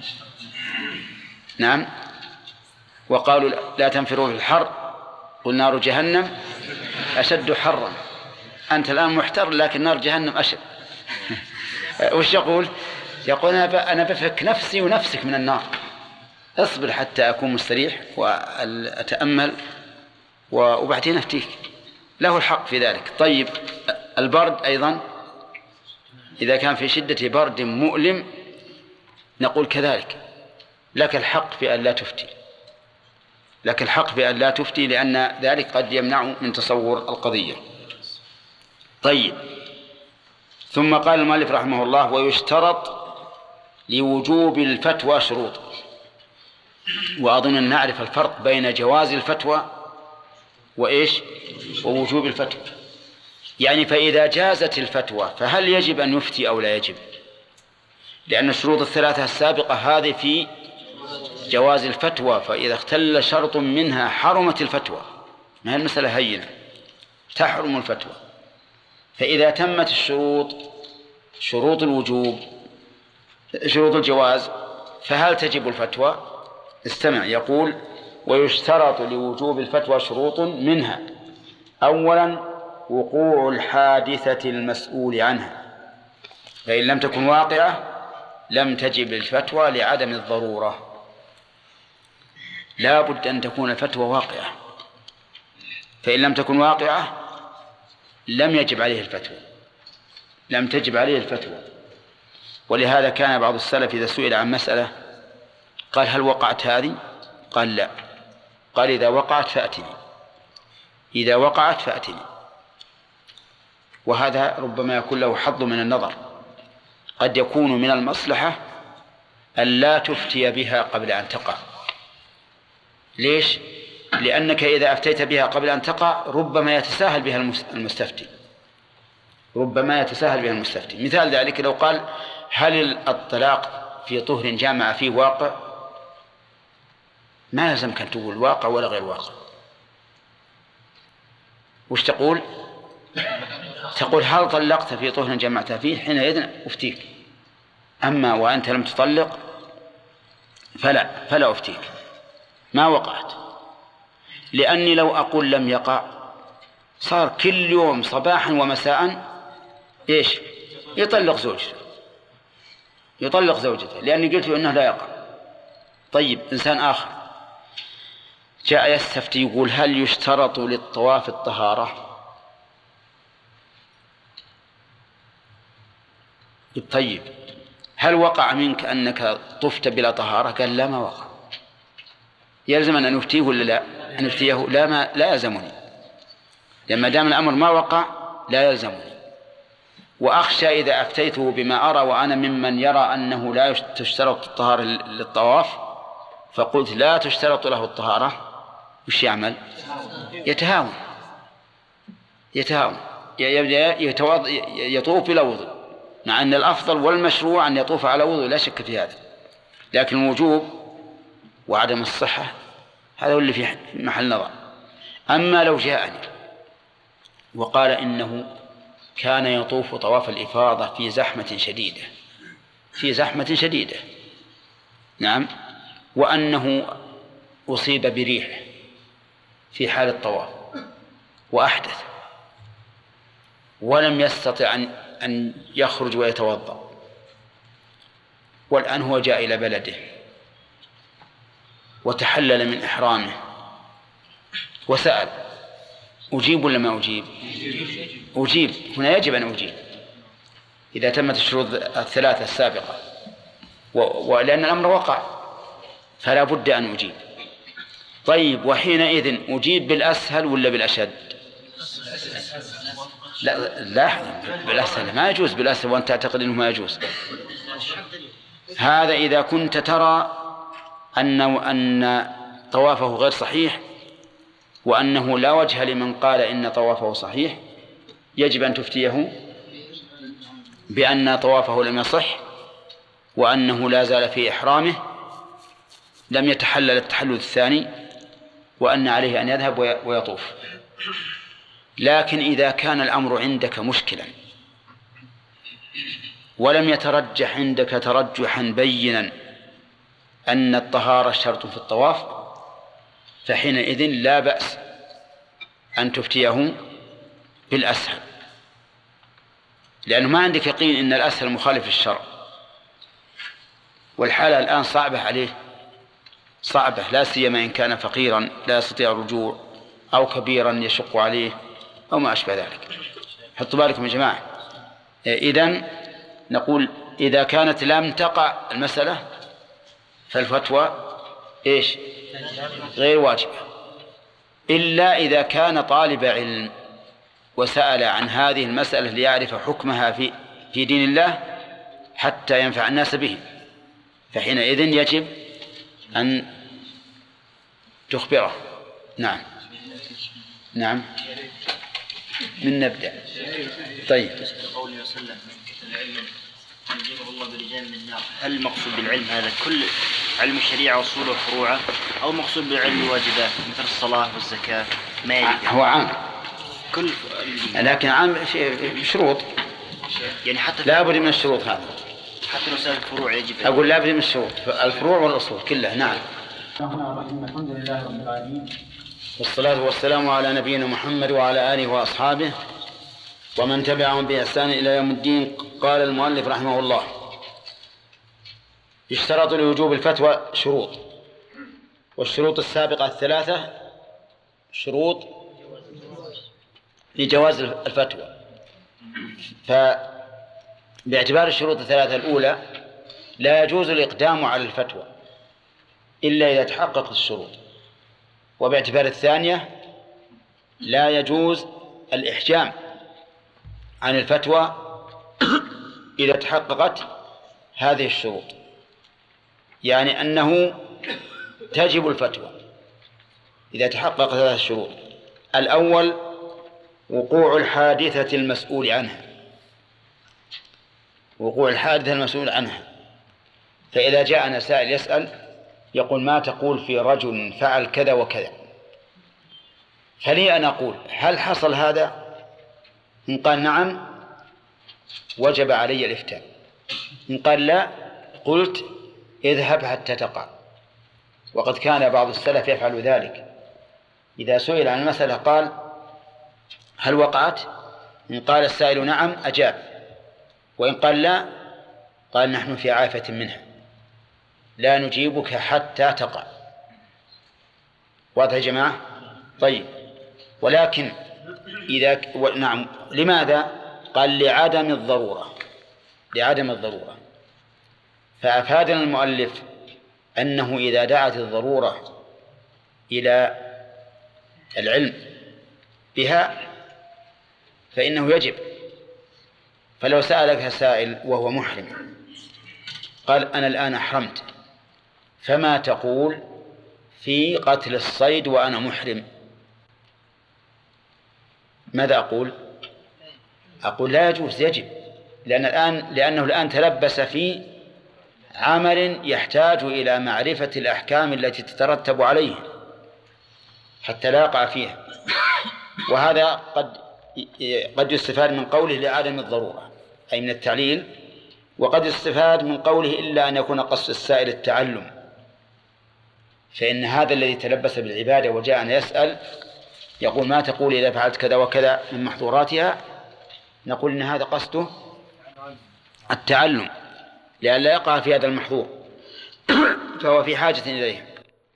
نعم، وقالوا لا تنفروا في الحر قل نار جهنم أشد حرا. أنت الآن محتر، لكن نار جهنم أشد. وش يقول أنا بفك نفسي ونفسك من النار، اصبر حتى أكون مستريح وأتأمل وبعدين أفتيك. له الحق في ذلك. طيب، البرد أيضا إذا كان في شدة برد مؤلم نقول كذلك لك الحق في أن لا تفتي، لك الحق في أن لا تفتي، لأن ذلك قد يمنع من تصور القضية. طيب، ثم قال المؤلف رحمه الله: ويشترط لوجوب الفتوى شروط. وأظن أن نعرف الفرق بين جواز الفتوى ووجوب الفتوى. يعني فإذا جازت الفتوى فهل يجب أن يفتي أو لا يجب؟ لأن الشروط الثلاثة السابقة هذه في جواز الفتوى، فإذا اختل شرط منها حرمت الفتوى. ما هي المسألة هينة، تحرم الفتوى. فإذا تمت شروط الوجوب شروط الجواز فهل تجب الفتوى؟ استمع، يقول: ويشترط لوجوب الفتوى شروط، منها: أولا وقوع الحادثة المسؤول عنها، فإن لم تكن واقعة لم تجب الفتوى لعدم الضرورة. لا بد أن تكون الفتوى واقعة، فإن لم تكن واقعة لم يجب عليه الفتوى، لم تجب عليه الفتوى. ولهذا كان بعض السلف إذا سئل عن مسألة قال: هل وقعت هذه؟ قال: لا. قال: إذا وقعت فأتني، إذا وقعت فأتني. وهذا ربما يكون له حظ من النظر، قد يكون من المصلحة أن لا تفتي بها قبل أن تقع. ليش؟ لأنك إذا أفتيت بها قبل أن تقع ربما يتساهل بها المستفتي، ربما يتساهل بها المستفتي. مثال ذلك لو قال: هل الطلاق في طهر جامع فيه واقع؟ ما يلزمك أن تقول واقع ولا غير واقع. وش تقول؟ تقول: هل طلقت في طهر جمعت فيه؟ حينئذ أفتيك. أما وأنت لم تطلق فلا أفتيك، ما وقعت. لأني لو أقول لم يقع صار كل يوم صباحا ومساء إيش؟ يطلق زوجته، لأني قلت له إنه لا يقع. طيب، إنسان آخر جاء يستفتي يقول: هل يشترط للطواف الطهارة؟ طيب، هل وقع منك أنك طفت بلا طهارة؟ قال: لا، ما وقع. يلزم أن نفتيه ولا لا؟ أن نفتيه؟ لا يلزمني، لما دام الأمر ما وقع لا يلزمني. وأخشى إذا أفتيته بما أرى وأنا ممن يرى أنه لا تشترط الطهارة للطواف فقلت لا تشترط له الطهارة، وش يعمل؟ يتهاون، يطوف بلا وضوء، مع أن الأفضل والمشروع أن يطوف على وضوء، لا شك في هذا. لكن الوجوب وعدم الصحة هذا هو اللي في محل نظر. أما لو جاءني وقال إنه كان يطوف طواف الإفاضة في زحمة شديدة، نعم، وأنه أصيب بريح في حال الطواف وأحدث ولم يستطع أن يخرج ويتوضأ، والآن هو جاء إلى بلده وتحلل من إحرامه وسأل: أجيب ولا ما أجيب؟ أجيب. هنا يجب أن أجيب إذا تمت الشروط الثلاثة السابقة، ولأن الأمر وقع فلا بد أن أجيب. طيب، وحينئذ أجيب بالأسهل ولا بالأشد؟ لا، بالأسهل. ما يجوز بالأسهل وأنت تعتقد أنه ما يجوز. هذا إذا كنت ترى أن طوافه غير صحيح وأنه لا وجه لمن قال إن طوافه صحيح، يجب أن تفتيه بأن طوافه لم يصح وأنه لا زال في إحرامه، لم يتحلل التحلل الثاني، وأن عليه أن يذهب ويطوف. لكن إذا كان الأمر عندك مشكلا ولم يترجح عندك ترجحا بينا أن الطهارة شرط في الطواف، فحينئذ لا بأس أن تفتيه بالأسهل، لأنه ما عندك يقين إن الأسهل مخالف للشرع، والحالة الآن صعبة عليه، صعبة، لا سيما إن كان فقيرا لا يستطيع الرجوع أو كبيرا يشق عليه أو ما أشبه ذلك. حطوا بالكم يا جماعة. إذن نقول إذا كانت لم تقع المسألة فالفتوى إيش؟ غير واجبة، إلا إذا كان طالب علم وسأل عن هذه المسألة ليعرف حكمها في دين الله حتى ينفع الناس به، فحينئذ يجب أن تخبره. نعم من نبدأ. طيب، قوله وسلم العلم يجيبه الله برجال من النار، هل المقصود بالعلم هذا كل علم الشريعة وأصوله وفروعه، أو مقصود بالعلم الواجبات مثل الصلاة والزكاة ما يجب؟ هو عام، كل لكن عام شروط، يعني حتى لا بد من الشروط هذه. حتى لو سأل الفروع يجب أقول لا بد من الشروط، الفروع والأصول كلها. نعم. الحمد لله رب العالمين، والصلاة والسلام على نبينا محمد وعلى آله وأصحابه ومن تبعهم بإحسان إلى يوم الدين. قال المؤلف رحمه الله: يشترط لوجوب الفتوى شروط، والشروط السابقة الثلاثة شروط لجواز الفتوى. فباعتبار الشروط الثلاثة الأولى لا يجوز الإقدام على الفتوى إلا إذا تحققت الشروط، وباعتبار الثانية لا يجوز الإحجام عن الفتوى إذا تحققت هذه الشروط، يعني أنه تجب الفتوى إذا تحققت هذه الشروط. الأول وقوع الحادثة المسؤول عنها، وقوع الحادثة المسؤول عنها. فإذا جاءنا سائل يسأل يقول: ما تقول في رجل فعل كذا وكذا؟ فلي أن أقول: هل حصل هذا؟ إن قال نعم وجب علي الإفتاء، إن قال لا قلت: اذهب حتى تقع. وقد كان بعض السلف يفعل ذلك، إذا سئل عن المسألة قال: هل وقعت؟ إن قال السائل نعم أجاب، وإن قال لا قال: نحن في عافية منها، لا نجيبك حتى تقع. واضح يا جماعة؟ طيب، ولكن نعم، لماذا؟ قال: لعدم الضرورة، لعدم الضرورة. فأفادنا المؤلف أنه إذا دعت الضرورة إلى العلم بها فإنه يجب. فلو سألك سائل وهو محرم قال: أنا الآن أحرمت، فما تقول في قتل الصيد وأنا محرم؟ ماذا أقول؟ أقول: لا يجوز، يجب، لأنه الآن تلبس في عمل يحتاج إلى معرفة الأحكام التي تترتب عليه حتى لا يقع فيها. وهذا قد يستفاد من قوله لعدم الضرورة، أي من التعليل، وقد يستفاد من قوله إلا أن يكون قصد السائل التعلم. فإن هذا الذي تلبس بالعبادة وجاءنا يسأل يقول: ما تقول إذا فعلت كذا وكذا من محظوراتها؟ نقول إن هذا قصده التعلم لئلا يقع في هذا المحظور، فهو في حاجة إليه.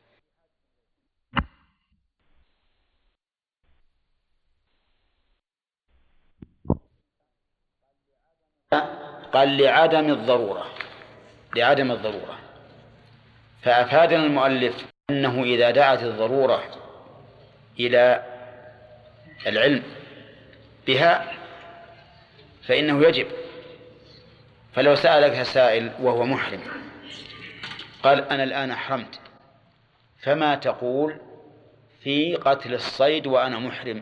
قال: لعدم الضرورة، لعدم الضرورة. فأفادنا المؤلف أنه إذا دعت الضرورة إلى العلم بها فإنه يجب. فلو سألك سائل وهو محرم قال: أنا الآن أحرمت، فما تقول في قتل الصيد وأنا محرم؟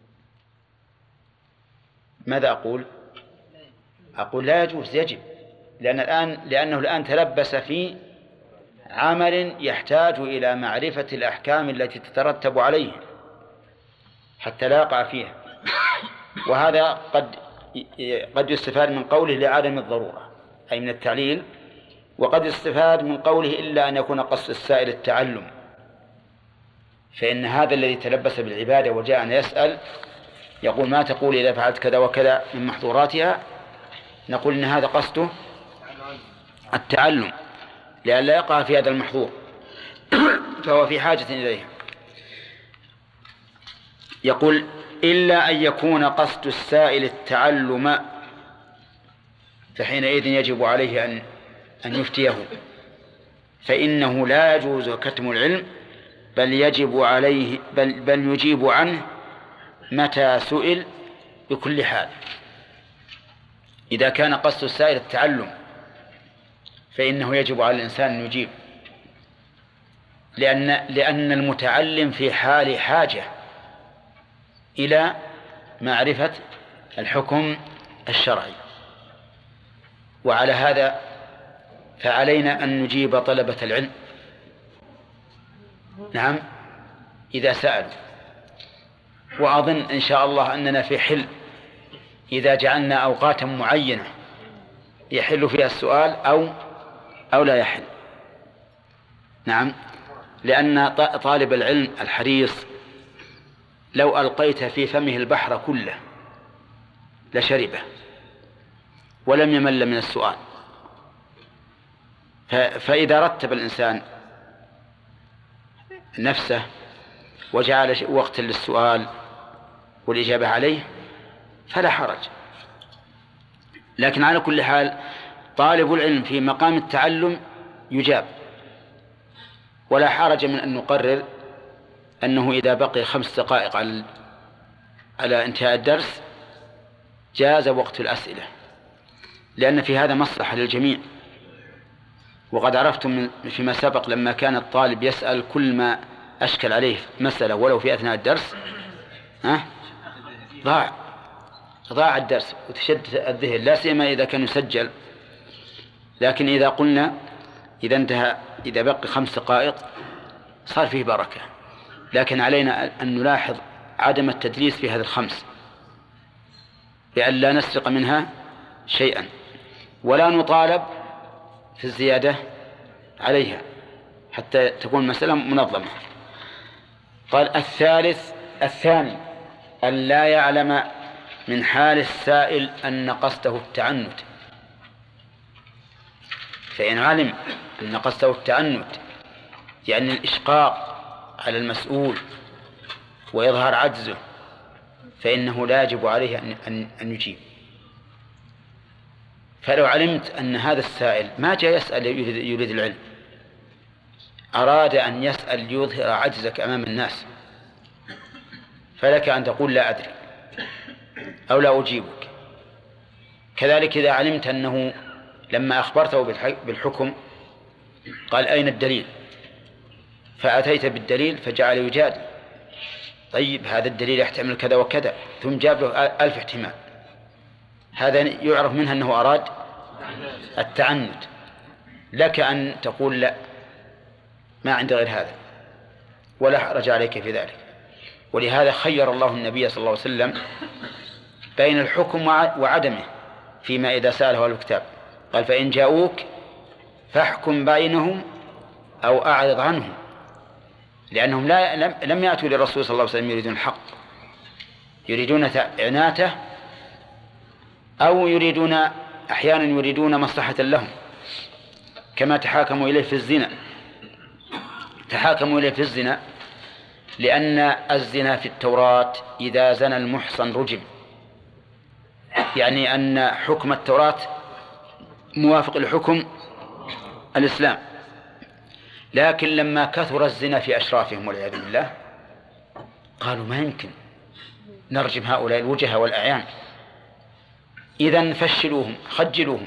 ماذا أقول؟ أقول: لا يجوز، يجب، لأنه الآن تلبس في عمل يحتاج إلى معرفة الأحكام التي تترتب عليه حتى لا يقع فيها. وهذا قد يستفاد من قوله لعدم الضرورة، أي من التعليل، وقد يستفاد من قوله إلا أن يكون قصد السائل التعلم. فإن هذا الذي تلبس بالعبادة وجاءنا يسأل يقول: ما تقول إذا فعلت كذا وكذا من محظوراتها؟ نقول إن هذا قصده التعلم لئلا يقع في هذا المحظور، فهو في حاجة إليه. يقول: إلا أن يكون قصد السائل التعلم، فحينئذ يجب عليه أن يفتيه، فإنه لا يجوز كتم العلم، بل يجب عليه بل يجيب عنه متى سئل بكل حال. إذا كان قصد السائل التعلم فإنه يجب على الإنسان أن يجيب، لأن المتعلم في حال حاجة إلى معرفة الحكم الشرعي. وعلى هذا فعلينا أن نجيب طلبة العلم، نعم، إذا سألوا. وأظن إن شاء الله أننا في حل إذا جعلنا أوقاتا معينة يحل فيها السؤال أو لا يحل. نعم، لأن طالب العلم الحريص لو ألقيت في فمه البحر كله لشربه ولم يمل من السؤال. فإذا رتب الإنسان نفسه وجعل وقتا للسؤال والإجابة عليه فلا حرج. لكن على كل حال طالب العلم في مقام التعلم يجاب، ولا حرج من أن نقرر أنه إذا بقي 5 دقائق على انتهاء الدرس جاز وقت الأسئلة، لأن في هذا مصلحة للجميع. وقد عرفتم فيما سبق لما كان الطالب يسأل كل ما أشكل عليه مسألة ولو في أثناء الدرس ضاع الدرس وتشتت الذهن، لا سيما إذا كان يسجل. لكن إذا قلنا إذا بقي 5 دقائق صار فيه بركة. لكن علينا أن نلاحظ عدم التدليس في هذه ال5 لأن لا نسرق منها شيئا، ولا نطالب في الزيادة عليها حتى تكون المسألة منظمة. قال الثاني أن لا يعلم من حال السائل أن قصده التعنت. فإن علم أن قصده التعنت يعني الإشقاق على المسؤول ويظهر عجزه فإنه لا يجب عليه أن يجيب. فلو علمت أن هذا السائل ما جاء يسأل يريد العلم، أراد أن يسأل ليظهر عجزك أمام الناس، فلك أن تقول لا أدري أو لا أجيبك. كذلك إذا علمت أنه لما أخبرته بالحكم قال أين الدليل، فأتيت بالدليل فجعل يجادل، طيب هذا الدليل يحتمل كذا وكذا، ثم جاب له 1000 احتمال، هذا يعرف منها أنه أراد التعنت. لك أن تقول لا، ما عند غير هذا، ولا حرج عليك في ذلك. ولهذا خير الله النبي صلى الله عليه وسلم بين الحكم وعدمه فيما إذا سأله الكتاب. قال فإن جاءوك فاحكم بينهم أو أعرض عنهم، لأنهم لم يأتوا للرسول صلى الله عليه وسلم يريدون الحق، يريدون عناته، أو أحيانا يريدون مصلحة لهم، كما تحاكموا إليه في الزنا. تحاكموا إليه في الزنا لأن الزنا في التوراة إذا زنى المحصن رجم، يعني أن حكم التوراة موافق لحكم الإسلام. لكن لما كثر الزنا في أشرافهم والعياذ بالله قالوا ما يمكن نرجم هؤلاء الوجهاء والأعيان، إذن فشلوهم، خجلوهم،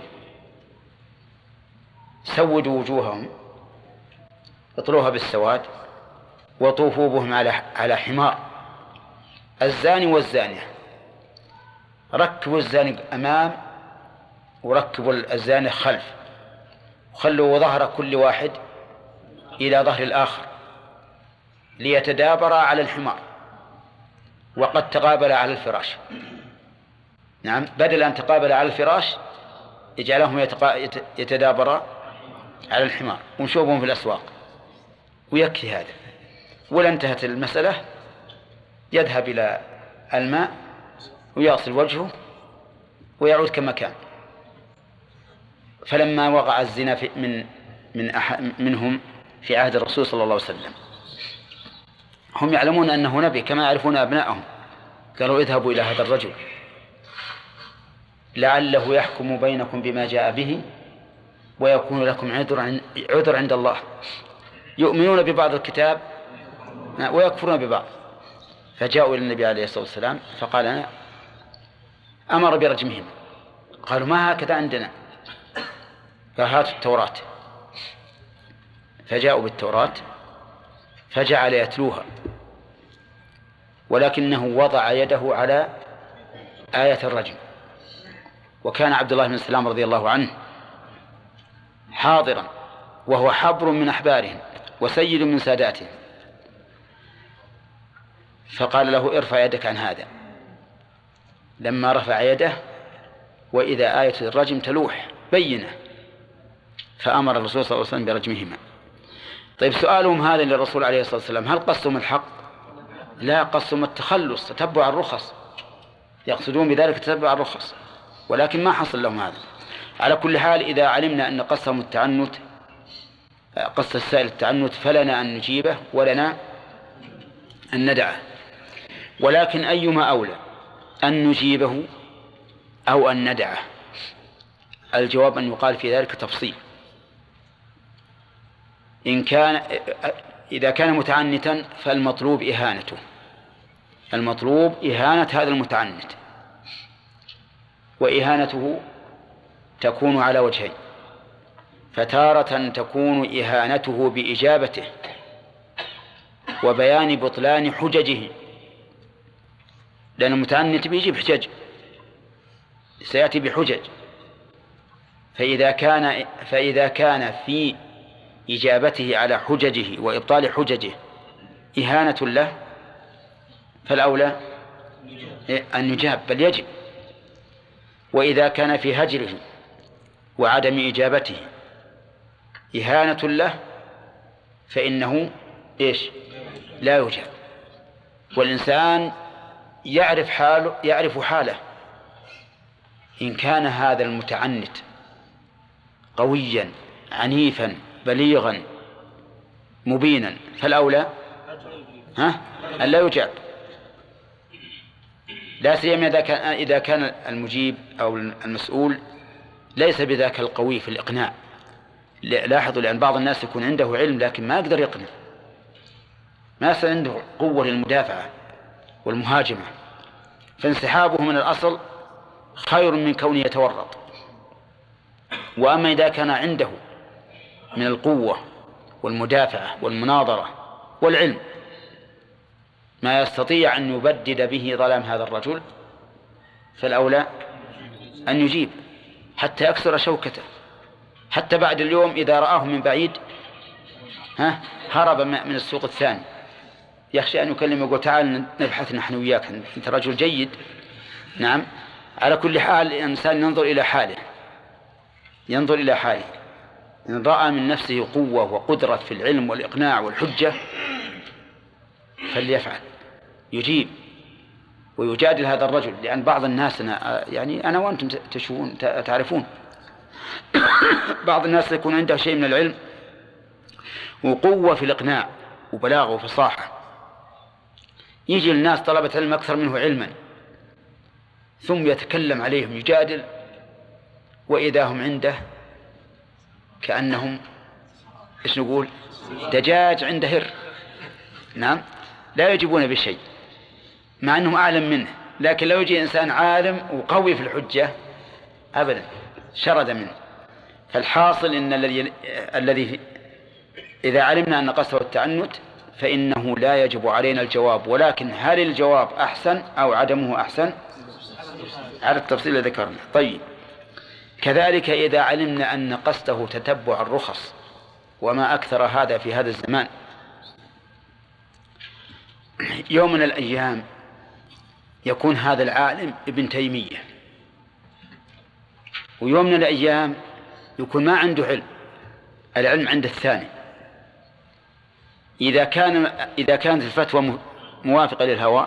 سودوا وجوههم، اطلوها بالسواد، وطوفوا بهم على حمار. الزاني والزانية ركبوا الزاني أمام وركبوا الزاني خلف، وخلوا ظهر كل واحد إلى ظهر الآخر ليتدابر على الحمار، وقد تقابل على الفراش. نعم، بدل أن تقابل على الفراش يجعلهم يتدابر على الحمار ونشوفهم في الأسواق، ويكفي هذا. ولا انتهت المسألة يذهب إلى الماء ويغسل وجهه ويعود كما كان. فلما وقع الزنا منهم في عهد الرسول صلى الله عليه وسلم هم يعلمون أنه نبي كما يعرفون أبنائهم، قالوا اذهبوا إلى هذا الرجل لعله يحكم بينكم بما جاء به ويكون لكم عذر عند الله. يؤمنون ببعض الكتاب ويكفرون ببعض. فجاءوا إلى النبي عليه الصلاة والسلام فقال أنا أمر برجمهم. قالوا ما هكذا عندنا، فهاتوا التوراة. فجاءوا بالتوراة فجعل يتلوها، ولكنه وضع يده على آية الرجم. وكان عبد الله بن سلام رضي الله عنه حاضرا، وهو حبر من أحبارهم وسيد من ساداتهم، فقال له ارفع يدك عن هذا. لما رفع يده وإذا آية الرجم تلوح بينة، فأمر الرسول صلى الله عليه وسلم برجمهما. طيب سؤالهم هذا للرسول عليه الصلاة والسلام هل قصدهم الحق؟ لا، قصدهم التخلص، تتبع الرخص، يقصدون بذلك تتبع الرخص، ولكن ما حصل لهم هذا. على كل حال إذا علمنا أن قصدهم التعنت، قصد السائل التعنت، فلنا أن نجيبه ولنا أن ندعه. ولكن أيما أولى أن نجيبه أو أن ندعه؟ الجواب أن يقال في ذلك تفصيل. إذا كان متعنتا فالمطلوب إهانته، المطلوب إهانة هذا المتعنت، وإهانته تكون على وجهين، فتارة تكون إهانته بإجابته وبيان بطلان حججه، لأن المتعنت بيجيب حجج، سيأتي بحجج، فإذا كان في إجابته على حججه وإبطال حججه إهانة له فالأولى أن يجاب، بل يجب. وإذا كان في هجره وعدم إجابته إهانة له فإنه لا يجاب. والإنسان يعرف حاله، إن كان هذا المتعنت قويا عنيفا بليغا مبينا فالأولى أن لا يجاب، لا سيما إذا كان المجيب أو المسؤول ليس بذاك القوي في الإقناع. لاحظوا، لأن بعض الناس يكون عنده علم لكن ما يقدر يقنع، ما عنده قوة للمدافعة والمهاجمة، فانسحابه من الأصل خير من كونه يتورط. وأما إذا كان عنده من القوة والمدافعة والمناظرة والعلم ما يستطيع أن يبدد به ظلام هذا الرجل فالأولى أن يجيب حتى يكسر شوكته، حتى بعد اليوم إذا رآه من بعيد هرب من السوق الثاني، يخشى أن يكلمه يقول تعال نبحث نحن وياك، أنت رجل جيد. نعم، على كل حال الإنسان ينظر إلى حاله، إن رأى من نفسه قوة وقدرة في العلم والإقناع والحجة فليفعل، يجيب ويجادل هذا الرجل. لأن بعض الناس أنا وأنتم تشوفون تعرفون بعض الناس يكون عنده شيء من العلم وقوة في الإقناع وبلاغة وفصاحة، يجي الناس طلبة علم أكثر منه علما ثم يتكلم عليهم يجادل، وإذا هم عنده كأنهم دجاج عند هر. نعم، لا يجيبون بشيء مع أنهم أعلم منه، لكن لو يجي إنسان عالم وقوي في الحجة أبدا شرد منه. فالحاصل إن الذي إذا علمنا أن قصده التعنت فإنه لا يجب علينا الجواب، ولكن هل الجواب أحسن أو عدمه أحسن على التفصيل الذي ذكرنا. طيب، كذلك إذا علمنا أن قصده تتبع الرخص، وما أكثر هذا في هذا الزمان. يوم من الأيام يكون هذا العالم ابن تيمية، ويوم من الأيام يكون ما عنده علم، العلم عند الثاني. إذا كانت الفتوى موافقة للهوى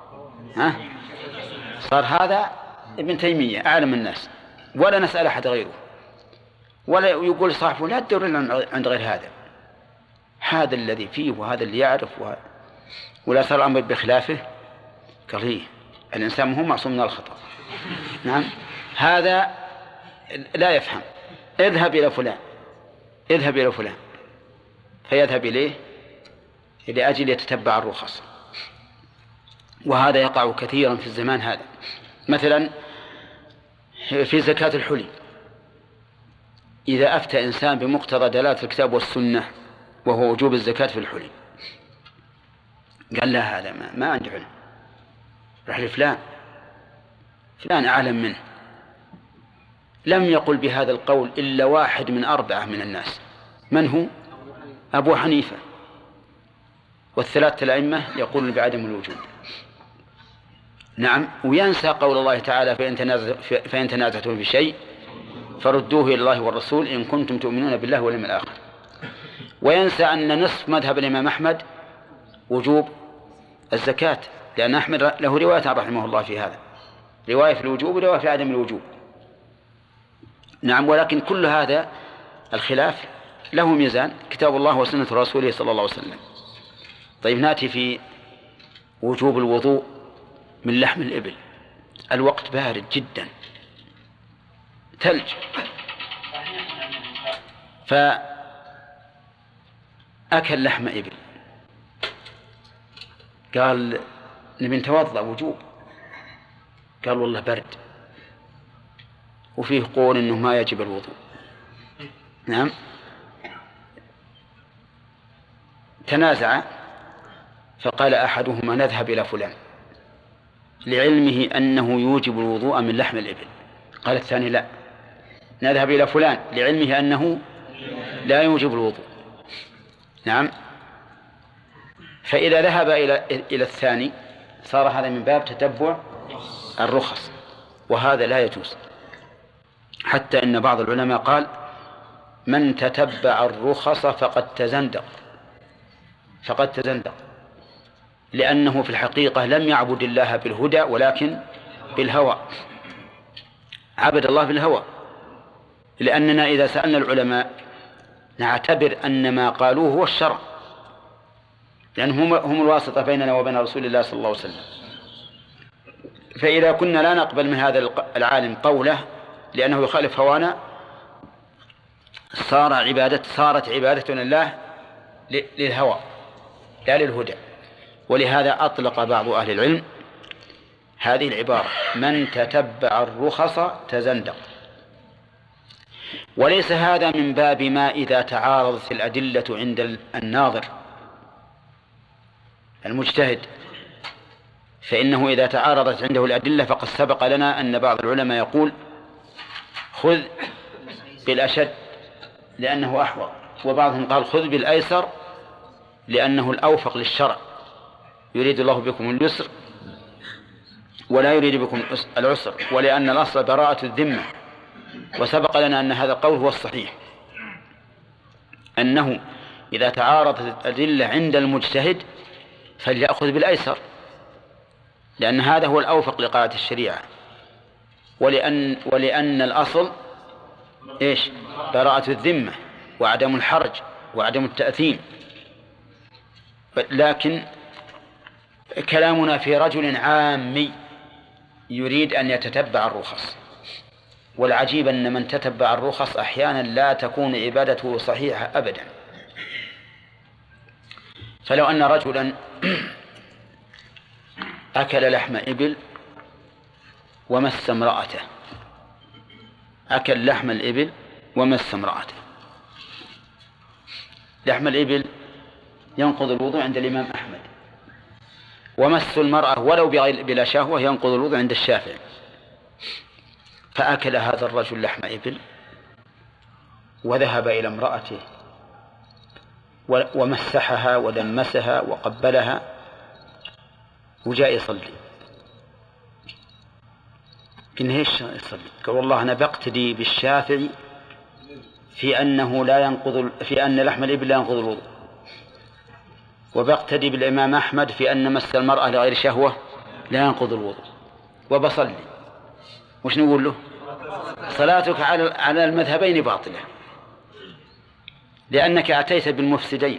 صار هذا ابن تيمية أعلم الناس، ولا نسأل أحد غيره، ولا يقول صاحبه لا تدور عند غير هذا الذي فيه وهذا اللي يعرف ولا صار الأمر بخلافه. قال لي الإنسان هو معصوم من الخطأ. نعم، هذا لا يفهم. اذهب إلى فلان فيذهب إليه لأجل يتتبع الرخص. وهذا يقع كثيرا في الزمان هذا. مثلا في زكاة الحلي، إذا أفتى إنسان بمقتضى دلالة الكتاب والسنة وهو وجوب الزكاة في الحلي، قال لا هذا ما عنده علم، راح لفلان أعلم منه. لم يقل بهذا القول إلا واحد من 4 من الناس، من هو؟ أبو حنيفة والثلاثة الأئمة يقولون بعدم الوجوب. نعم، وينسى قول الله تعالى فإن تنازعتم في شيء فردوه إلى الله والرسول إن كنتم تؤمنون بالله واليوم الآخر. وينسى أن نصف مذهب الإمام أحمد وجوب الزكاة، لأن أحمد له رواية رحمه الله في هذا، رواية في الوجوب ورواية في عدم الوجوب. نعم، ولكن كل هذا الخلاف له ميزان، كتاب الله وسنة رسوله صلى الله عليه وسلم. طيب، نأتي في وجوب الوضوء من لحم الإبل. الوقت بارد جدا، ثلج، فأكل لحم إبل، قال نبي نتوضأ وجوب، قال والله برد، وفيه قول إنه ما يجب الوضوء. نعم، تنازع، فقال أحدهما نذهب إلى فلان لعلمه أنه يوجب الوضوء من لحم الإبل، قال الثاني لا، نذهب إلى فلان لعلمه أنه لا يوجب الوضوء. نعم، فإذا ذهب إلى الثاني صار هذا من باب تتبع الرخص، وهذا لا يجوز، حتى إن بعض العلماء قال من تتبع الرخص فقد تزندق، لأنه في الحقيقة لم يعبد الله بالهدى ولكن بالهوى، عبد الله بالهوى. لأننا إذا سألنا العلماء نعتبر أن ما قالوه هو الشرع، لأنهم هم الواسطة بيننا وبين رسول الله صلى الله عليه وسلم. فإذا كنا لا نقبل من هذا العالم قوله لأنه يخالف هوانا، صارت عبادتنا لله للهوى لا للهدى. ولهذا أطلق بعض أهل العلم هذه العبارة من تتبع الرخص تزندق. وليس هذا من باب ما إذا تعارضت الأدلة عند الناظر المجتهد، فإنه إذا تعارضت عنده الأدلة فقد سبق لنا أن بعض العلماء يقول خذ بالأشد لأنه أحوط، وبعضهم قال خذ بالأيسر لأنه الأوفق للشرع، يريد الله بكم اليسر ولا يريد بكم العسر، ولأن الأصل براءة الذمة. وسبق لنا أن هذا القول هو الصحيح، أنه إذا تعارضت الأدلة عند المجتهد فليأخذ بالأيسر، لأن هذا هو الأوفق لقاعدة الشريعة، ولأن الأصل إيش؟ براءة الذمة وعدم الحرج وعدم التأثيم. لكن كلامنا في رجل عامي يريد أن يتتبع الرخص، والعجيب أن من تتبع الرخص أحيانا لا تكون عبادته صحيحة أبدا. فلو أن رجلا أكل لحم إبل ومس امرأته، أكل لحم الإبل ومس امرأته. لحم الإبل ينقض الوضوء عند الإمام أحمد، ومس المرأة ولو بلا شهوة ينقض الوضوء عند الشافعي. فأكل هذا الرجل لحم إبل وذهب إلى امرأته ومسحها ودمسها وقبلها وجاء يصلي. قلنا ايش يصلي؟ قال والله أنا بقتدي بالشافعي في أنه في أن لحم الإبل لا ينقض الوضوء، وبقتدي بالإمام أحمد في أن مس المرأة لغير شهوة لا ينقض الوضوء، وبصلي. وش نقول له؟ صلاتك على المذهبين باطلة، لأنك أتيت بالمفسدين.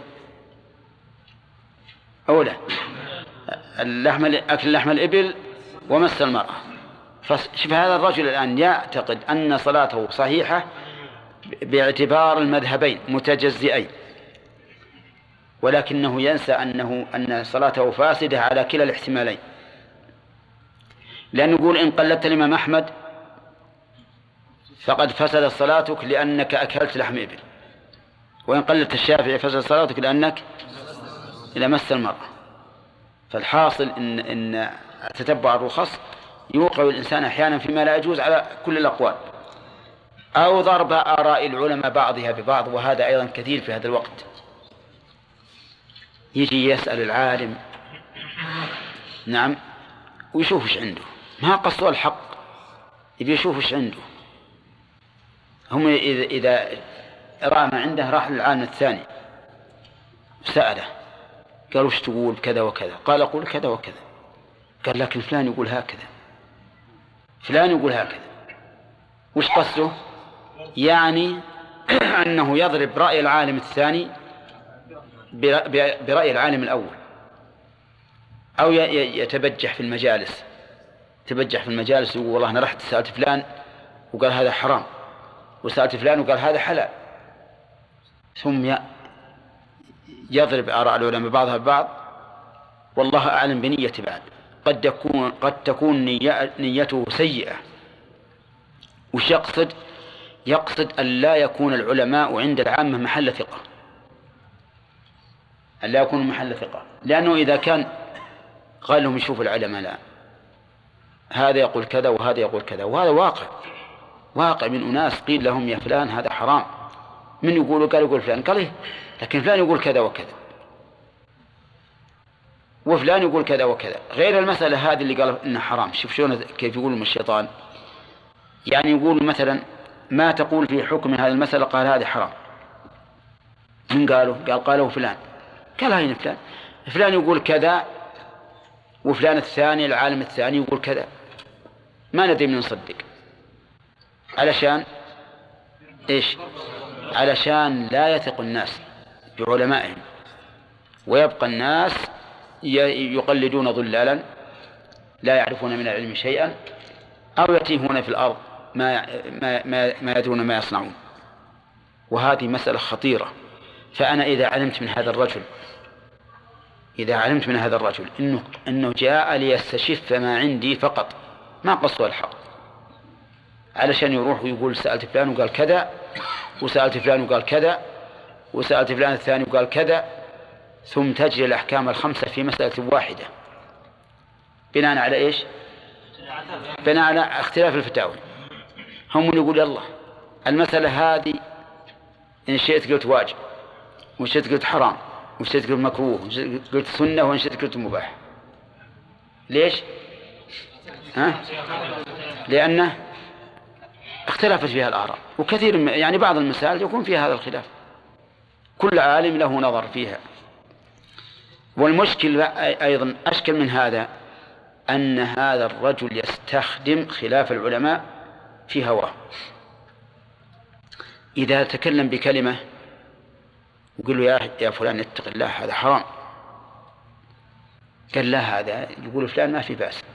أولا أكل لحم الإبل ومس المرأة. فشوف هذا الرجل الآن يعتقد أن صلاته صحيحة باعتبار المذهبين متجزئين، ولكنه ينسى أن صلاته فاسدة على كلا الاحتمالين. لأن نقول إن قلدت الإمام أحمد فقد فسدت صلاتك لأنك أكلت لحم إبل، وإن قلدت الشافعي فسدت صلاتك لأنك إذا مس المرأة. فالحاصل إن تتبع الرخص يوقع الإنسان أحيانا فيما لا يجوز على كل الأقوال، أو ضرب آراء العلماء بعضها ببعض، وهذا أيضا كثير في هذا الوقت. يجي يسأل العالم نعم ويشوف ايش عنده، ما قصده الحق، يبي يشوف ايش عنده. هم إذا رأى ما عنده راح للعالم الثاني سأله، قال وش تقول كذا وكذا، قال أقول كذا وكذا، قال لكن فلان يقول هكذا، فلان يقول هكذا. وش قصده؟ يعني أنه يضرب رأي العالم الثاني برأي العالم الأول، أو يتبجح في المجالس، تبجح في المجالس يقول والله أنا رحت سألت فلان وقال هذا حرام، وسألت فلان وقال هذا حلال، ثم يضرب آراء العلماء بعضها ببعض، والله أعلم بنية بعد. قد تكون نيته سيئة. وش يقصد؟ يقصد أن لا يكون العلماء عند العامة محل ثقة، أن لا يكون محل ثقة، لأنه إذا كان قال لهم يشوف العلماء لا، هذا يقول كذا وهذا يقول كذا، وهذا واقع من أناس قيل لهم يا فلان هذا حرام، من يقولوا؟ قال يقول فلان، قال إيه لكن فلان يقول كذا وكذا، وفلان يقول كذا وكذا، غير المسألة هذه اللي قال إنها حرام. شوف شلون كيف يقول من الشيطان، يعني يقول مثلا ما تقول في حكم هذه المسألة، قال هذه حرام، من قاله؟ قاله فلان، قال هين فلان، فلان يقول كذا وفلان الثاني العالم الثاني يقول كذا، ما ندري من نصدق. علشان إيش؟ علشان لا يثق الناس بعلمائهم، ويبقى الناس يقلدون ضلالا لا يعرفون من العلم شيئا، أو يتيهون في الأرض ما يدرون ما يصنعون. وهذه مسألة خطيرة. فأنا إذا علمت من هذا الرجل إنه جاء ليستشف ما عندي فقط، ما قصده الحق، علشان يروح ويقول سألت فلان وقال كذا، وسألت فلان وقال كذا، وسألت فلان الثاني وقال كذا، ثم تجري الأحكام الخمسة في مسألة واحدة بناء على إيش؟ بناء على اختلاف الفتاوى. هم يقول يلا المسألة هذه إن شئت قلت واجب، وإن شئت قلت حرام، وإن شئت قلت مكروه، وإن شئت قلت سنة، وإن شئت قلت مباح. ليش؟ لأنه اختلفت فيها الآراء، وكثير يعني بعض المسائل يكون فيها هذا الخلاف، كل عالم له نظر فيها. والمشكل أيضا أشكل من هذا أن هذا الرجل يستخدم خلاف العلماء في هواه. إذا تكلم بكلمة يقول له يا فلان اتق الله هذا حرام، قال لا هذا يقول فلان ما في بأس.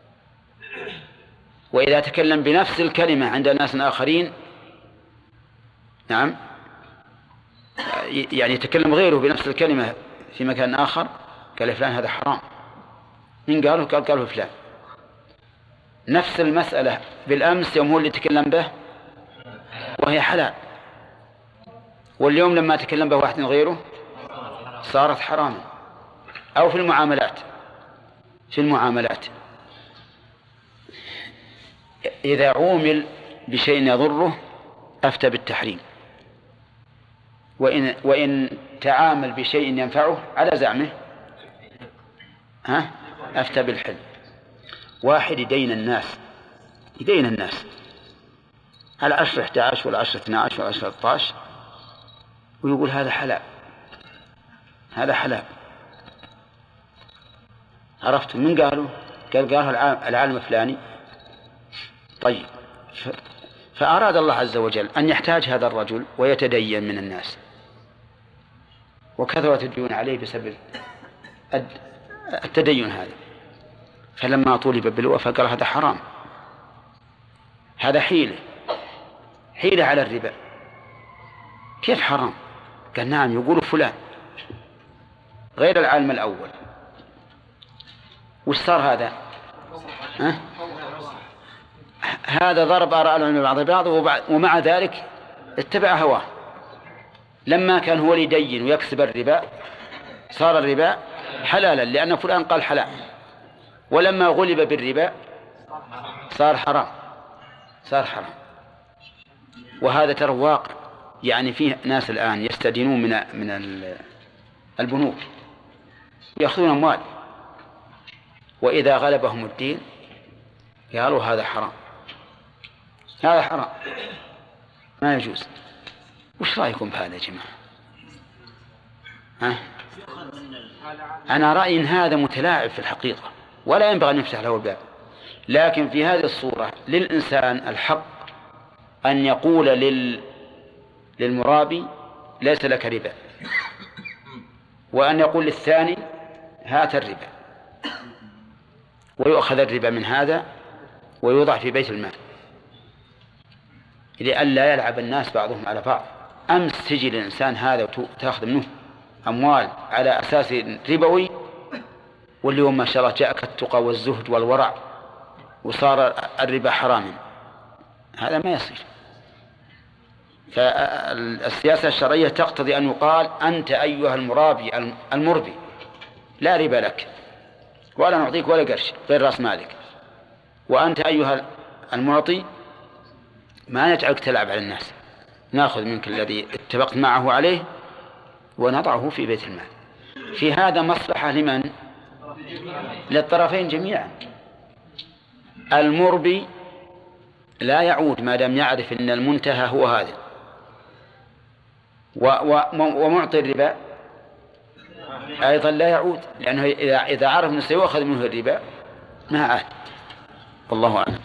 وإذا تكلم بنفس الكلمة عند ناس آخرين، نعم يعني يتكلم غيره بنفس الكلمة في مكان آخر، قال فلان هذا حرام، من قاله؟ قاله فلان. نفس المسألة بالأمس يوم هو اللي تكلم به وهي حلال، واليوم لما تكلم به واحد غيره صارت حراما. أو في المعاملات إذا عومل بشيء يضره أفتى بالتحريم، وإن تعامل بشيء ينفعه على زعمه أفتى بالحل. واحد يدين الناس على 10 11 ولا 10 12 ولا 10 13 ويقول هذا حلال، عرفت من قاله؟ قاله العالم الفلاني. طيب، فأراد الله عز وجل أن يحتاج هذا الرجل ويتدين من الناس، وكثرت الديون عليه بسبب التدين هذا، فلما طولب بالوفاء قال هذا حرام، هذا حيلة على الربا. كيف حرام؟ قال نعم يقول فلان غير العالم الأول. وش صار هذا؟ هذا ضرب آراء العلماء بعض البعض، ومع ذلك اتبع هواه. لما كان هو يدين ويكسب الربا صار الربا حلالا لأن فلان قال حلال، ولما غلب بالربا صار حرام. وهذا ترى واقع، يعني فيه ناس الآن يستدينون من البنوك يأخذون أموال، وإذا غلبهم الدين قالوا هذا حرام، هذا حرام ما يجوز. وش رأيكم بهذا يا جماعة؟ أنا رأيي إن هذا متلاعب في الحقيقة ولا ينبغي أن يفتح له الباب، لكن في هذه الصورة للإنسان الحق أن يقول للمرابي ليس لك ربا، وأن يقول للثاني هات الربا، ويؤخذ الربا من هذا ويوضع في بيت المال لئلا يلعب الناس بعضهم على بعض. أمس تجي للإنسان هذا وتأخذ منه أموال على أساس ربوي، واليوم ما شاء الله جاءك التقى والزهد والورع وصار الربا حراما. هذا ما يصير. فالسياسة الشرعية تقتضي أن يقال أنت أيها المرابي المربي لا ربا لك ولا نعطيك ولا قرش غير رأس مالك، وأنت أيها المعطي ما نجعلك تلعب على الناس، نأخذ منك الذي اتفقت معه عليه ونضعه في بيت المال. في هذا مصلحة لمن؟ للطرفين جميعا. المربي لا يعود ما دام يعرف أن المنتهى هو هذا، ومعطي الربا أيضا لا يعود، لأنه إذا عرف أنه سيؤخذ منه الربا ما عاد. والله أعلم.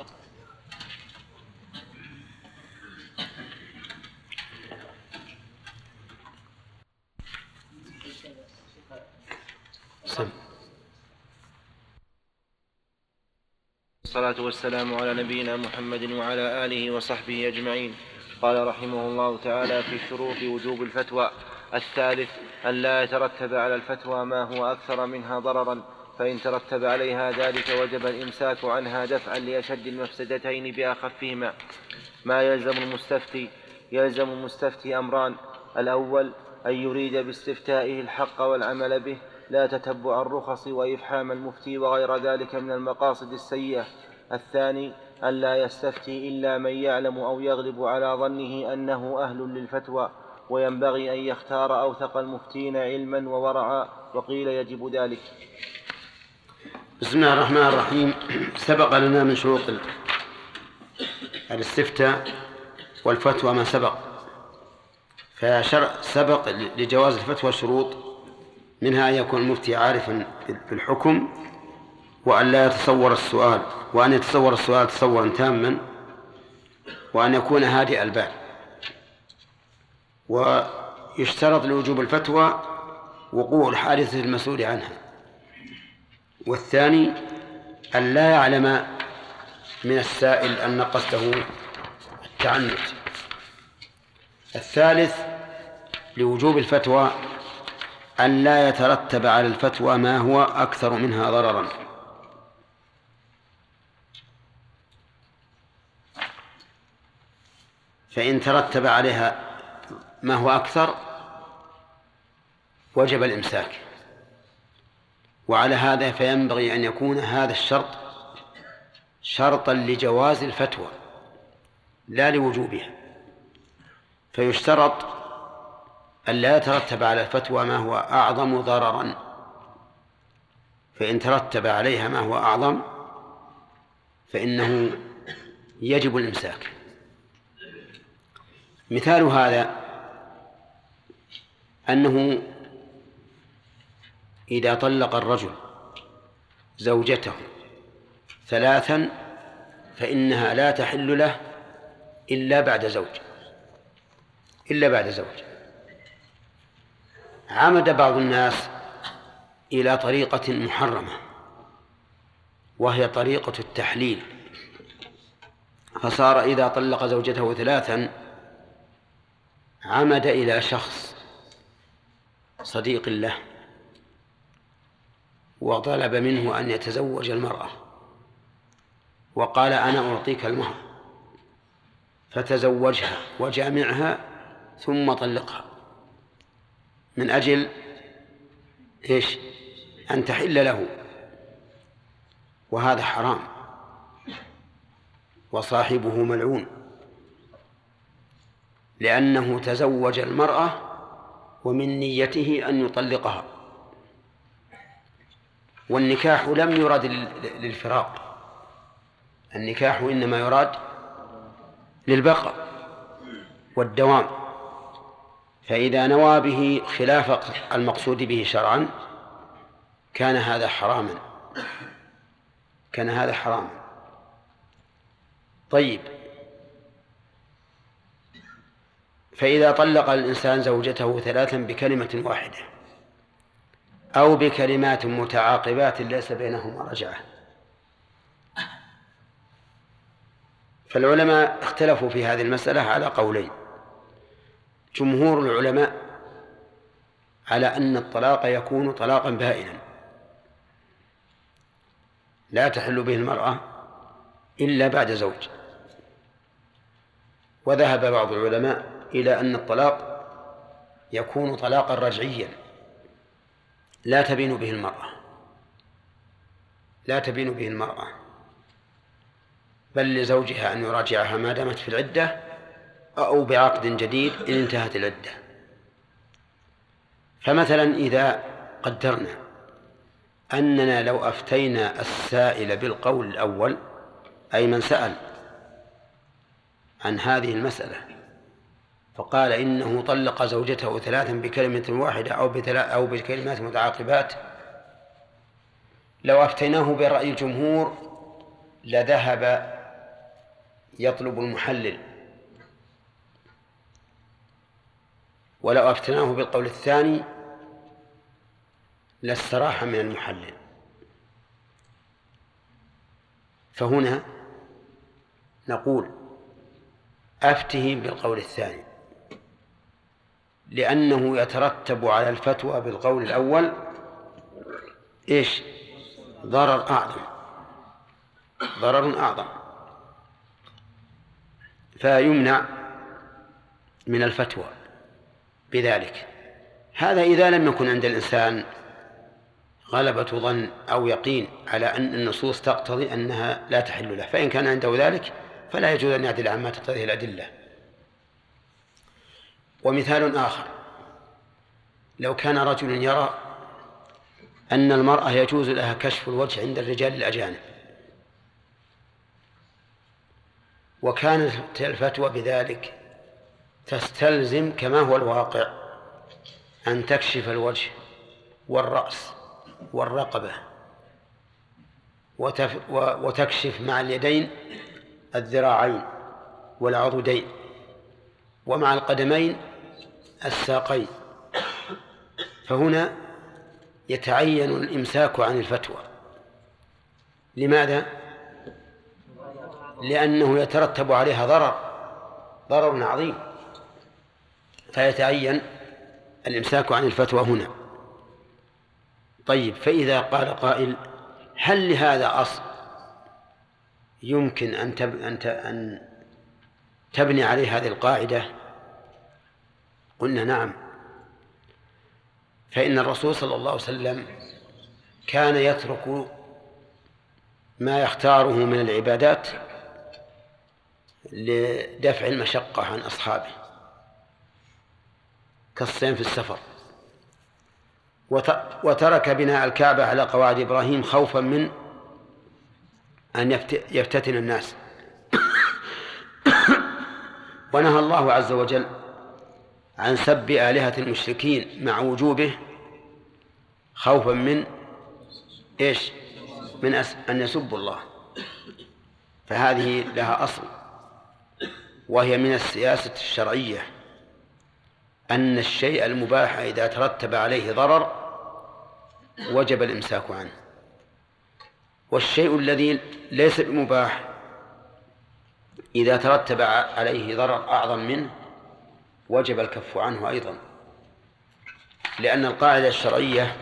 الصلاة والسلام على نبينا محمد وعلى آله وصحبه أجمعين. قال رحمه الله تعالى في شروط وجوب الفتوى: الثالث أن لا يترتب على الفتوى ما هو أكثر منها ضررا، فإن ترتب عليها ذلك وجب الإمساك عنها دفعا لأشد المفسدتين بأخفهما. ما يلزم المستفتي أمران: الأول أن يريد باستفتائه الحق والعمل به، لا تتبع الرخص وإفحام المفتي وغير ذلك من المقاصد السيئة. الثاني أن لا يستفتي إلا من يعلم أو يغلب على ظنه أنه أهل للفتوى، وينبغي أن يختار أوثق المفتين علما وورعا، وقيل يجب ذلك. بسم الله الرحمن الرحيم. سبق لنا من شروط الاستفتاء والفتوى ما سبق، فسبق لجواز الفتوى شروط، منها أن يكون المفتي عارفا بالحكم، وأن لا يتصور السؤال، وأن يتصور السؤال تصورا تاما، وأن يكون هادئ البال. ويشترط لوجوب الفتوى وقوع الحادثة المسؤول عنها. والثاني أن لا يعلم من السائل أن قصده التعنت. الثالث لوجوب الفتوى أن لا يترتب على الفتوى ما هو أكثر منها ضررا. فإن ترتب عليها ما هو أكثر وجب الإمساك. وعلى هذا فينبغي أن يكون هذا الشرط شرطا لجواز الفتوى لا لوجوبها، فيشترط أن لا يترتب على الفتوى ما هو أعظم ضررا، فإن ترتب عليها ما هو أعظم فإنه يجب الإمساك. مثال هذا أنه إذا طلق الرجل زوجته 3 فإنها لا تحل له إلا بعد زوج. عمد بعض الناس إلى طريقة محرمة، وهي طريقة التحليل، فصار إذا طلق زوجته 3 عمد إلى شخص صديق له وطلب منه أن يتزوج المرأة، وقال أنا أعطيك المهر، فتزوجها وجامعها ثم طلقها من أجل أن تحل له، وهذا حرام وصاحبه ملعون، لأنه تزوج المرأة ومن نيته أن يطلقها، والنكاح لم يرد للفراق، النكاح إنما يراد للبقاء والدوام، فإذا نوى به خلاف المقصود به شرعا كان هذا حراما، كان هذا حراما. طيب، فإذا طلق الإنسان زوجته 3 بكلمة واحدة أو بكلمات متعاقبات ليس بينهما رجعة، فالعلماء اختلفوا في هذه المسألة على قولين. جمهور العلماء على أن الطلاق يكون طلاقا بائنا لا تحل به المرأة إلا بعد زوج، وذهب بعض العلماء إلى أن الطلاق يكون طلاقا رجعيا لا تبين به المرأة، لا تبين به المرأة، بل لزوجها أن يراجعها ما دامت في العدة أو بعقد جديد إن انتهت العدة. فمثلا إذا قدرنا أننا لو أفتينا السائل بالقول الأول، أي من سأل عن هذه المسألة فقال إنه طلق زوجته 3 بكلمة واحدة أو بكلمات متعاقبات، لو أفتيناه برأي الجمهور لذهب يطلب المحلل، ولو أفتناه بالقول الثاني لاستراح من المحلل. فهنا نقول أفته بالقول الثاني، لأنه يترتب على الفتوى بالقول الأول إيش؟ ضرر أعظم، ضرر أعظم، فيمنع من الفتوى بذلك. هذا إذا لم يكن عند الإنسان غلبة ظن أو يقين على أن النصوص تقتضي أنها لا تحل له، فإن كان عنده ذلك فلا يجوز أن يعدل عما تقتضيه الأدلة. ومثال آخر، لو كان رجل يرى أن المرأة يجوز لها كشف الوجه عند الرجال الأجانب، وكانت الفتوى بذلك تستلزم كما هو الواقع أن تكشف الوجه والرأس والرقبة وتكشف مع اليدين الذراعين والعضدين ومع القدمين الساقين، فهنا يتعين الإمساك عن الفتوى. لماذا؟ لأنه يترتب عليها ضرر عظيم، فيتعين الإمساك عن الفتوى هنا. طيب، فإذا قال قائل هل لهذا أصل يمكن أن تبني عليه هذه القاعدة؟ قلنا نعم، فإن الرسول صلى الله عليه وسلم كان يترك ما يختاره من العبادات لدفع المشقة عن أصحابه كالصيام في السفر، وترك بناء الكعبة على قواعد إبراهيم خوفا من أن يفتتن الناس. ونهى الله عز وجل عن سب آلهة المشركين مع وجوبه خوفا من إيش؟ من أن يسبوا الله. فهذه لها أصل، وهي من السياسة الشرعية أن الشيء المباح إذا ترتب عليه ضرر وجب الإمساك عنه، والشيء الذي ليس بمباح إذا ترتب عليه ضرر أعظم منه وجب الكف عنه أيضا، لأن القاعدة الشرعية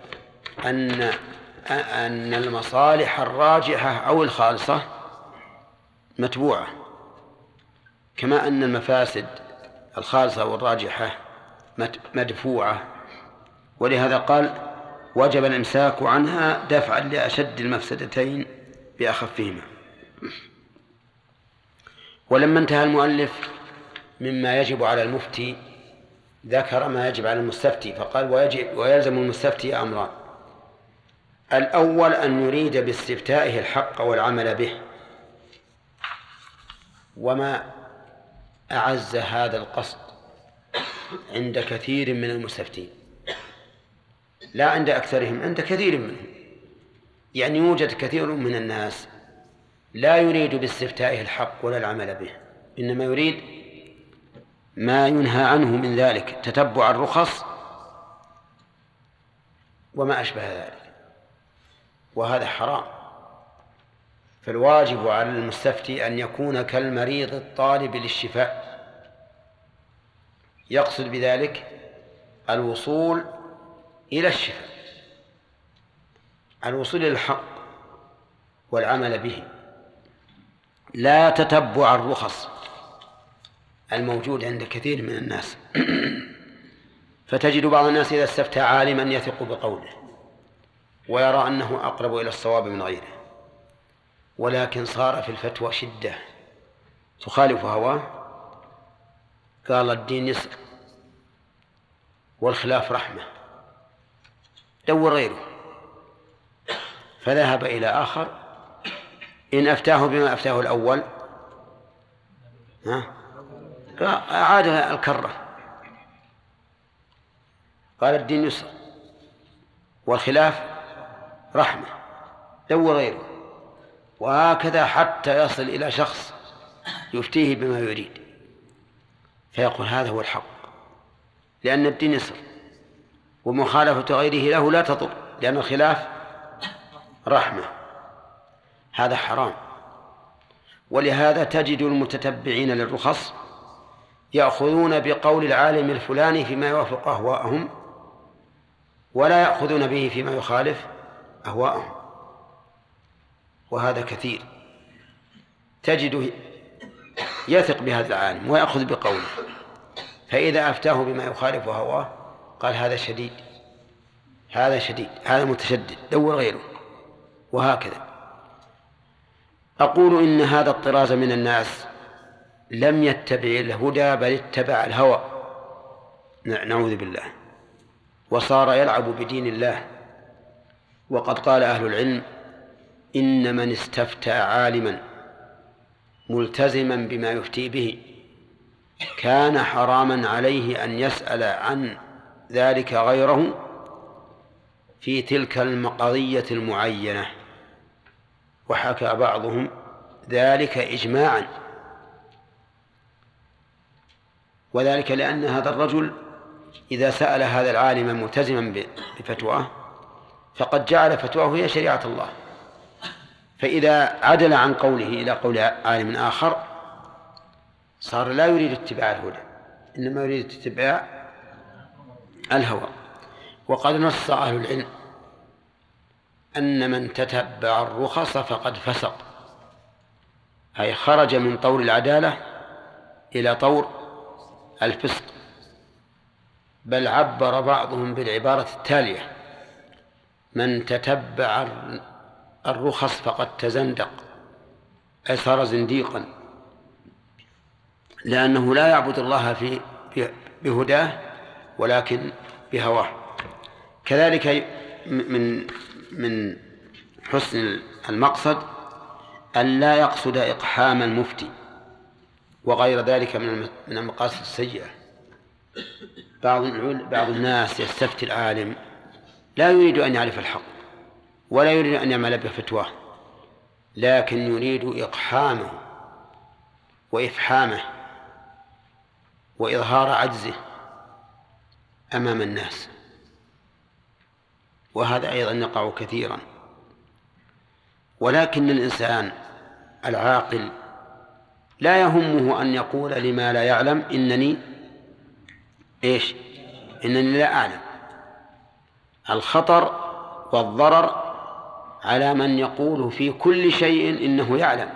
أن المصالح الراجحة أو الخالصة متبوعة، كما أن المفاسد الخالصة والراجحة مدفوعة، ولهذا قال وجب الإمساك عنها دفعا لأشد المفسدتين بأخفهما. ولما انتهى المؤلف مما يجب على المفتي ذكر ما يجب على المستفتي، فقال ويلزم المستفتي أمران: الأول أن يريد باستفتائه الحق والعمل به، وما أعز هذا القصد عند كثير من المستفتين، لا عند أكثرهم، عند كثير منهم. يعني يوجد كثير من الناس لا يريد باستفتائه الحق ولا العمل به، إنما يريد ما ينهى عنه من ذلك، تتبع الرخص وما أشبه ذلك، وهذا حرام. فالواجب على المستفتي أن يكون كالمريض الطالب للشفاء، يقصد بذلك الوصول إلى الشفاء، الوصول إلى الحق والعمل به، لا تتبع الرخص الموجود عند كثير من الناس. فتجد بعض الناس إذا استفتى عالما يثق بقوله ويرى أنه أقرب إلى الصواب من غيره، ولكن صار في الفتوى شدة تخالف هواه، قال الدين يسر والخلاف رحمة، دور غيره، فذهب إلى آخر إن أفتاه بما أفتاه الأول أعاد الكرة، قال الدين يسر والخلاف رحمة، دور غيره، وهكذا حتى يصل إلى شخص يفتيه بما يريد، فيقول هذا هو الحق، لأن الدين يسر، ومخالفة غيره له لا تضر، لأن الخلاف رحمة. هذا حرام. ولهذا تجد المتتبعين للرخص يأخذون بقول العالم الفلاني فيما يوافق أهواءهم، ولا يأخذون به فيما يخالف أهواءهم، وهذا كثير. تجده يثق بهذا العالم ويأخذ بقوله، فإذا أفتاه بما يخالف هواه قال هذا شديد، هذا شديد، هذا متشدد، دور غيره، وهكذا. أقول إن هذا الطراز من الناس لم يتبع الهدى بل اتبع الهوى، نعوذ بالله، وصار يلعب بدين الله. وقد قال أهل العلم إن من استفتى عالما ملتزما بما يفتي به كان حراما عليه أن يسأل عن ذلك غيره في تلك القضية المعينة. وحكى بعضهم ذلك إجماعا، وذلك لأن هذا الرجل إذا سأل هذا العالم ملتزما بفتواه فقد جعل فتواه هي شريعة الله، فإذا عدل عن قوله إلى قول عالم آخر صار لا يريد اتباع الهدى، إنما يريد اتباع الهوى. وقد نص أهل العلم أن من تتبع الرخص فقد فسق، أي خرج من طور العدالة إلى طور الفسق. بل عبر بعضهم بالعبارة التالية: من تتبع الرخص فقد تزندق، أي صار زنديقا، لأنه لا يعبد الله بهداه ولكن بهواه. كذلك من حسن المقصد أن لا يقصد إقحام المفتي وغير ذلك من المقاصد السيئة. بعض الناس يستفتي العالم لا يريد أن يعرف الحق ولا يريد أن يعمل بفتواه، لكن يريد إقحامه وإفحامه وإظهار عجزه أمام الناس، وهذا أيضا يقع كثيرا. ولكن الإنسان العاقل لا يهمه أن يقول لما لا يعلم إنني لا أعلم. الخطر والضرر على من يقول في كل شيء إنه يعلم،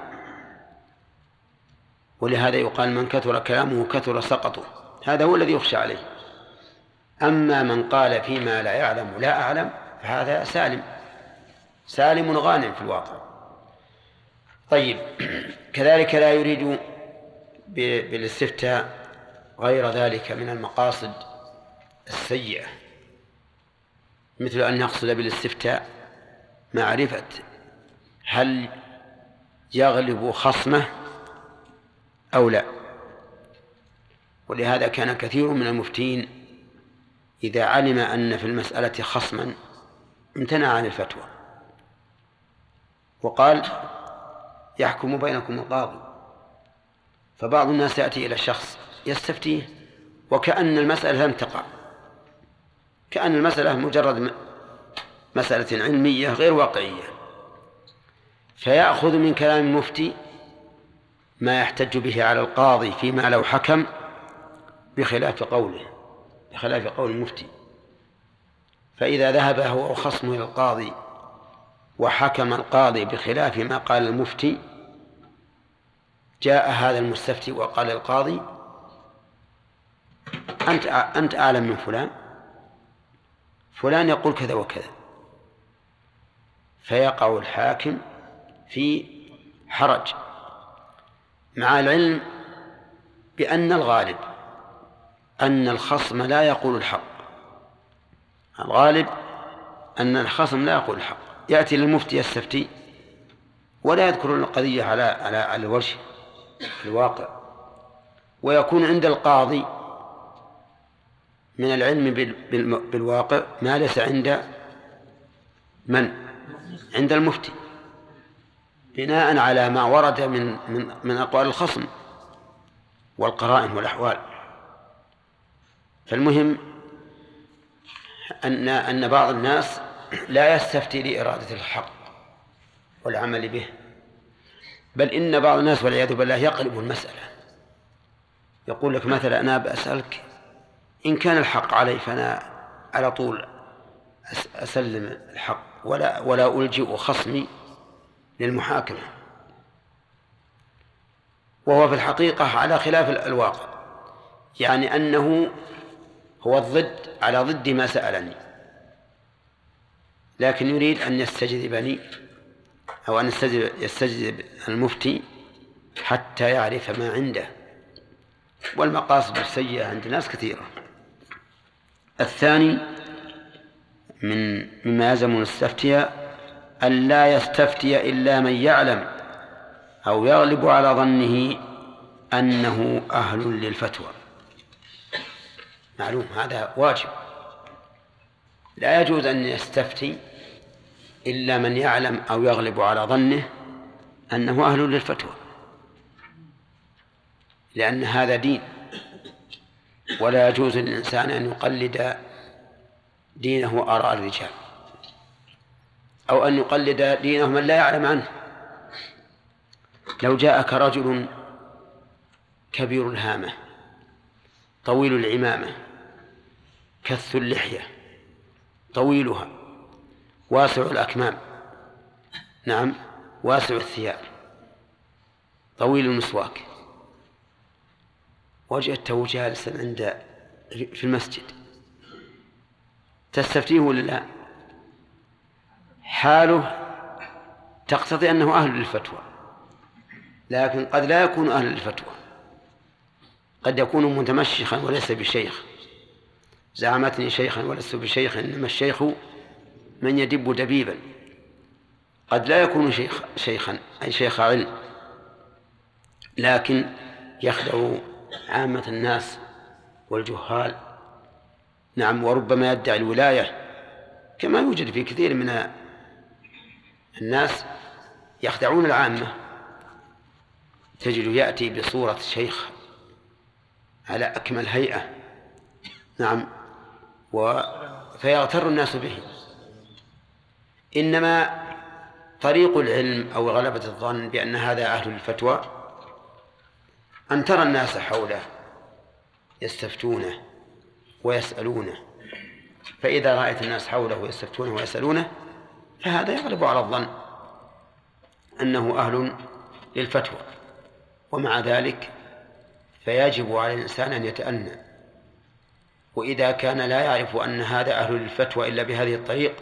ولهذا يقال من كثر كلامه كثر سقطه، هذا هو الذي يخشى عليه. أما من قال فيما لا يعلم لا أعلم فهذا سالم غانم في الواقع. طيب، كذلك لا يريد بالاستفتاء غير ذلك من المقاصد السيئة، مثل أن يقصد بالاستفتاء معرفة هل يغلب خصمه أو لا. ولهذا كان كثير من المفتين إذا علم أن في المسألة خصما امتنع عن الفتوى وقال يحكم بينكم القاضي. فبعض الناس يأتي إلى الشخص يستفتيه وكأن المسألة لم تقع، كأن المسألة مجرد مسألة علمية غير واقعية، فيأخذ من كلام المفتي ما يحتج به على القاضي فيما لو حكم بخلاف قول المفتي. فإذا ذهب هو خصمه إلى القاضي وحكم القاضي بخلاف ما قال المفتي، جاء هذا المستفتي وقال للقاضي أنت أعلم من فلان يقول كذا وكذا، فيقع الحاكم في حرج مع العلم بأن الغالب أن الخصم لا يقول الحق. الغالب أن الخصم لا يقول الحق، يأتي للمفتي يستفتي ولا يذكر القضية على الوجه الواقع، ويكون عند القاضي من العلم بالواقع ما ليس عند عند المفتي، بناء على ما ورد من أقوال الخصم والقرائن والأحوال. فالمهم أن بعض الناس لا يستفتي لإرادة الحق والعمل به، بل إن بعض الناس والعياذ بالله يقلب المسألة، يقول لك مثلا أنا بأسألك إن كان الحق علي فأنا على طول أسلم الحق ولا ألجئ خصمي للمحاكمة، وهو في الحقيقة على خلاف الواقع، يعني أنه هو على ضد ما سألني، لكن يريد أن يستجذبني أو أن يستجذب المفتي حتى يعرف ما عنده، والمقاصد السيئة عند ناس كثيرة. الثاني مما يلزم المستفتي أن لا يستفتي إلا من يعلم أو يغلب على ظنه أنه أهل للفتوى. معلوم هذا واجب، لا يجوز أن يستفتي إلا من يعلم أو يغلب على ظنه أنه أهل للفتوى، لأن هذا دين، ولا يجوز للإنسان أن يقلد دينه آراء الرجال أو أن يقلد دينه من لا يعلم عنه. لو جاءك رجل كبير الهامة طويل العمامة كث اللحية طويلها واسع الأكمام، نعم واسع الثياب طويل المسواك، وجدته جالسا في المسجد، تستفتيه ولا لا؟ حاله تقتضي أنه أهل للفتوى، لكن قد لا يكون أهل للفتوى، قد يكون متمشخا وليس بشيخ، زعمتني شيخا ولست بشيخ، إنما الشيخ من يدب دبيبا. قد لا يكون شيخا أي شيخ علم، لكن يخدع عامة الناس والجهال، نعم، وربما يدعي الولاية، كما يوجد في كثير من الناس يخدعون العامة. تجد يأتي بصورة شيخ على أكمل هيئة، نعم، فيغتر الناس به. إنما طريق العلم أو غلبة الظن بأن هذا أهل الفتوى أن ترى الناس حوله يستفتونه ويسألونه، فإذا رأيت الناس حوله يستفتونه ويسألونه فهذا يغلب على الظن أنه أهل للفتوى. ومع ذلك فيجب على الإنسان أن يتأنى، وإذا كان لا يعرف أن هذا أهل للفتوى إلا بهذه الطريق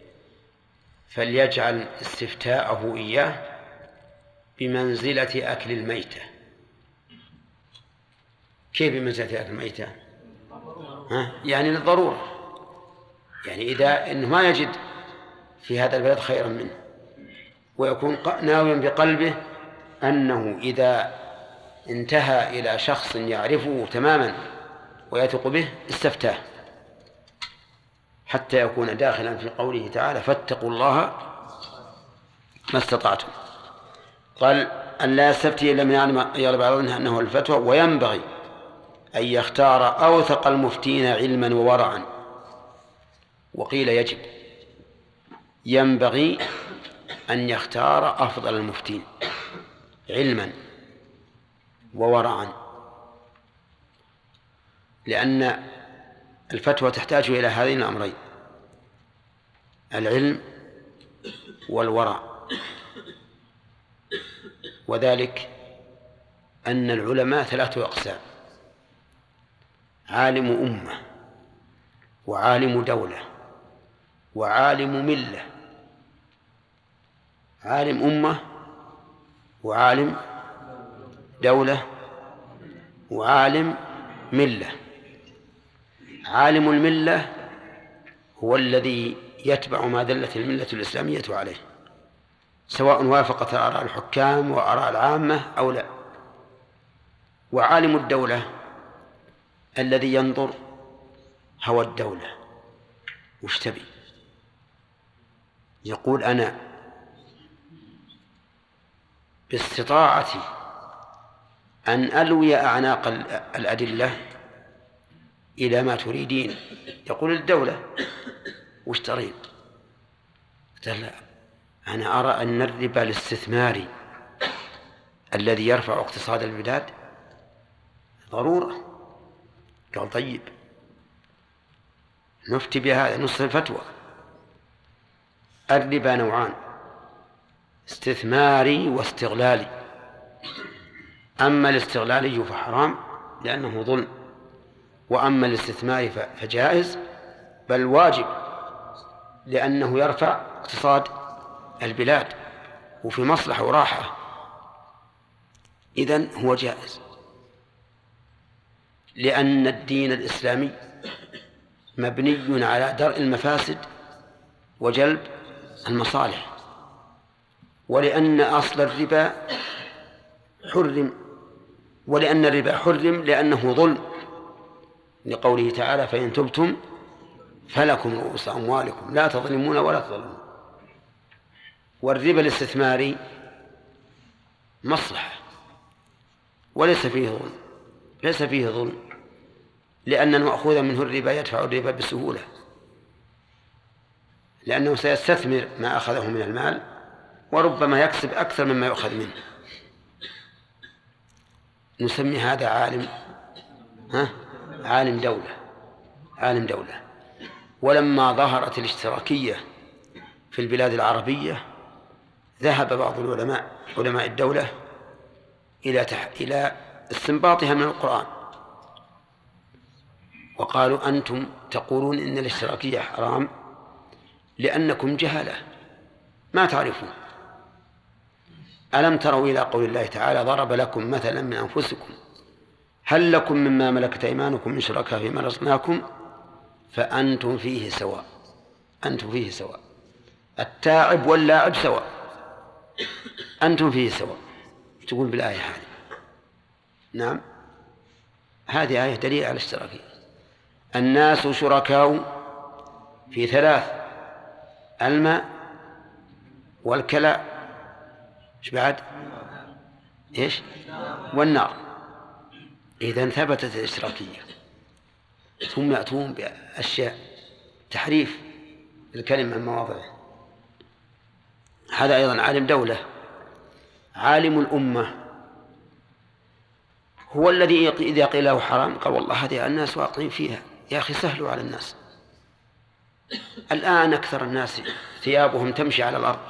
فليجعل استفتاءه إياه بمنزلة أكل الميتة. كيف بمنزلة أكل الميتة؟ يعني للضرورة، يعني إذا إنه ما يجد في هذا البلد خيرا منه، ويكون ناويا بقلبه أنه إذا انتهى إلى شخص يعرفه تماما ويثق به استفتاه، حتى يكون داخلا في قوله تعالى فاتقوا الله ما استطعتم. قال أن لا يستفتي إلا من يغلب على ظنه أنه الفتوى، وينبغي أن يختار أوثق المفتين علما وورعا. وقيل يجب، ينبغي أن يختار أفضل المفتين علما وورعا، لأن الفتوى تحتاج إلى هذين الأمرين: العلم والورع. وذلك أن العلماء 3 أقسام: عالم أمة، وعالم دولة، وعالم ملة. عالم أمة وعالم دولة وعالم ملة. عالم الملة هو الذي يتبع ما دلت الملة الإسلامية عليه، سواء وافقت آراء الحكام وآراء العامة أو لا. وعالم الدولة الذي ينظر هوى الدولة وش تبي، يقول أنا باستطاعتي أن ألوي أعناق الأدلة إلى ما تريدين. يقول الدولة وش تريد؟ لا، أنا أرى أن الربا الاستثماري الذي يرفع اقتصاد البلاد ضرورة. قال طيب نفتي بهذا، نص الفتوى. الربا نوعان: استثماري واستغلالي. أما الاستغلالي فحرام لأنه ظلم، وأما الاستثماري فجائز بل واجب، لأنه يرفع اقتصاد البلاد وفي مصلحة وراحة، إذن هو جائز، لأن الدين الإسلامي مبني على درء المفاسد وجلب المصالح، ولأن أصل الربا حرم، ولأن الربا حرم لأنه ظلم، لقوله تعالى فإن تبتم فلكم رؤوس أموالكم لا تظلمون ولا تظلمون. والربا الاستثماري مصلحة وليس فيه ظلم، ليس فيه ظلم، لأن المأخوذ منه الربا يدفع الربا بسهولة، لأنه سيستثمر ما أخذه من المال وربما يكسب أكثر مما يؤخذ منه. نسمي هذا عالم دولة. عالم دولة. ولما ظهرت الاشتراكية في البلاد العربية ذهب بعض علماء الدولة إلى استنباطها من القرآن، وقالوا أنتم تقولون إن الاشتراكية حرام لأنكم جهلة ما تعرفون. ألم تروا إلى قول الله تعالى ضرب لكم مثلا من أنفسكم هل لكم مما ملكت أيمانكم من شركاء فيما رزقناكم فأنتم فيه سواء. أنتم فيه سواء، التاعب واللاعب سواء، أنتم فيه سواء. تقول بالآية هذه؟ نعم، هذه آية دليل على الاشتراكية. الناس شركاء في 3: الماء والكلاء، ايش بعد؟ ايش؟ والنار. إذن ثبتت الاشتراكية، ثم يأتون بأشياء تحريف الكلمة عن مواضعه. هذا أيضا عالم دولة. عالم الأمة هو الذي إذا قيل له حرام قال والله هذه الناس واقعين فيها، يا أخي سهلوا على الناس. الآن أكثر الناس ثيابهم تمشي على الأرض،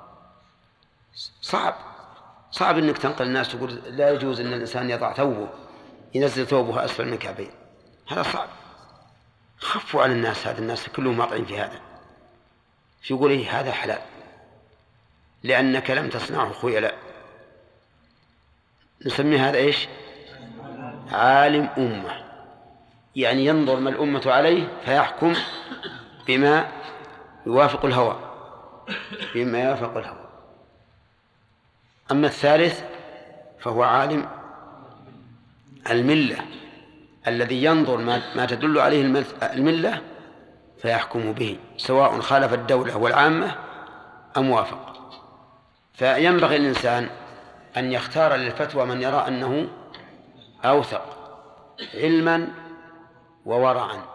صعب أنك تنقل الناس تقول لا يجوز أن الإنسان يضع ثوبه ينزل ثوبه أسفل من الكعبين، هذا صعب. خفوا على الناس، هذا الناس كلهم واقعين في هذا. يقول إيه هذا حلال لأنك لم تصنعه خيلاء. نسمي هذا إيش؟ عالم أمة، يعني ينظر ما الأمة عليه فيحكم بما يوافق الهوى. بما يوافق الهوى. أما الثالث فهو عالم الملة الذي ينظر ما تدل عليه الملة فيحكم به سواء خالف الدولة والعامة أم وافق. فينبغي الإنسان أن يختار للفتوى من يرى أنه أوثق علما وورعا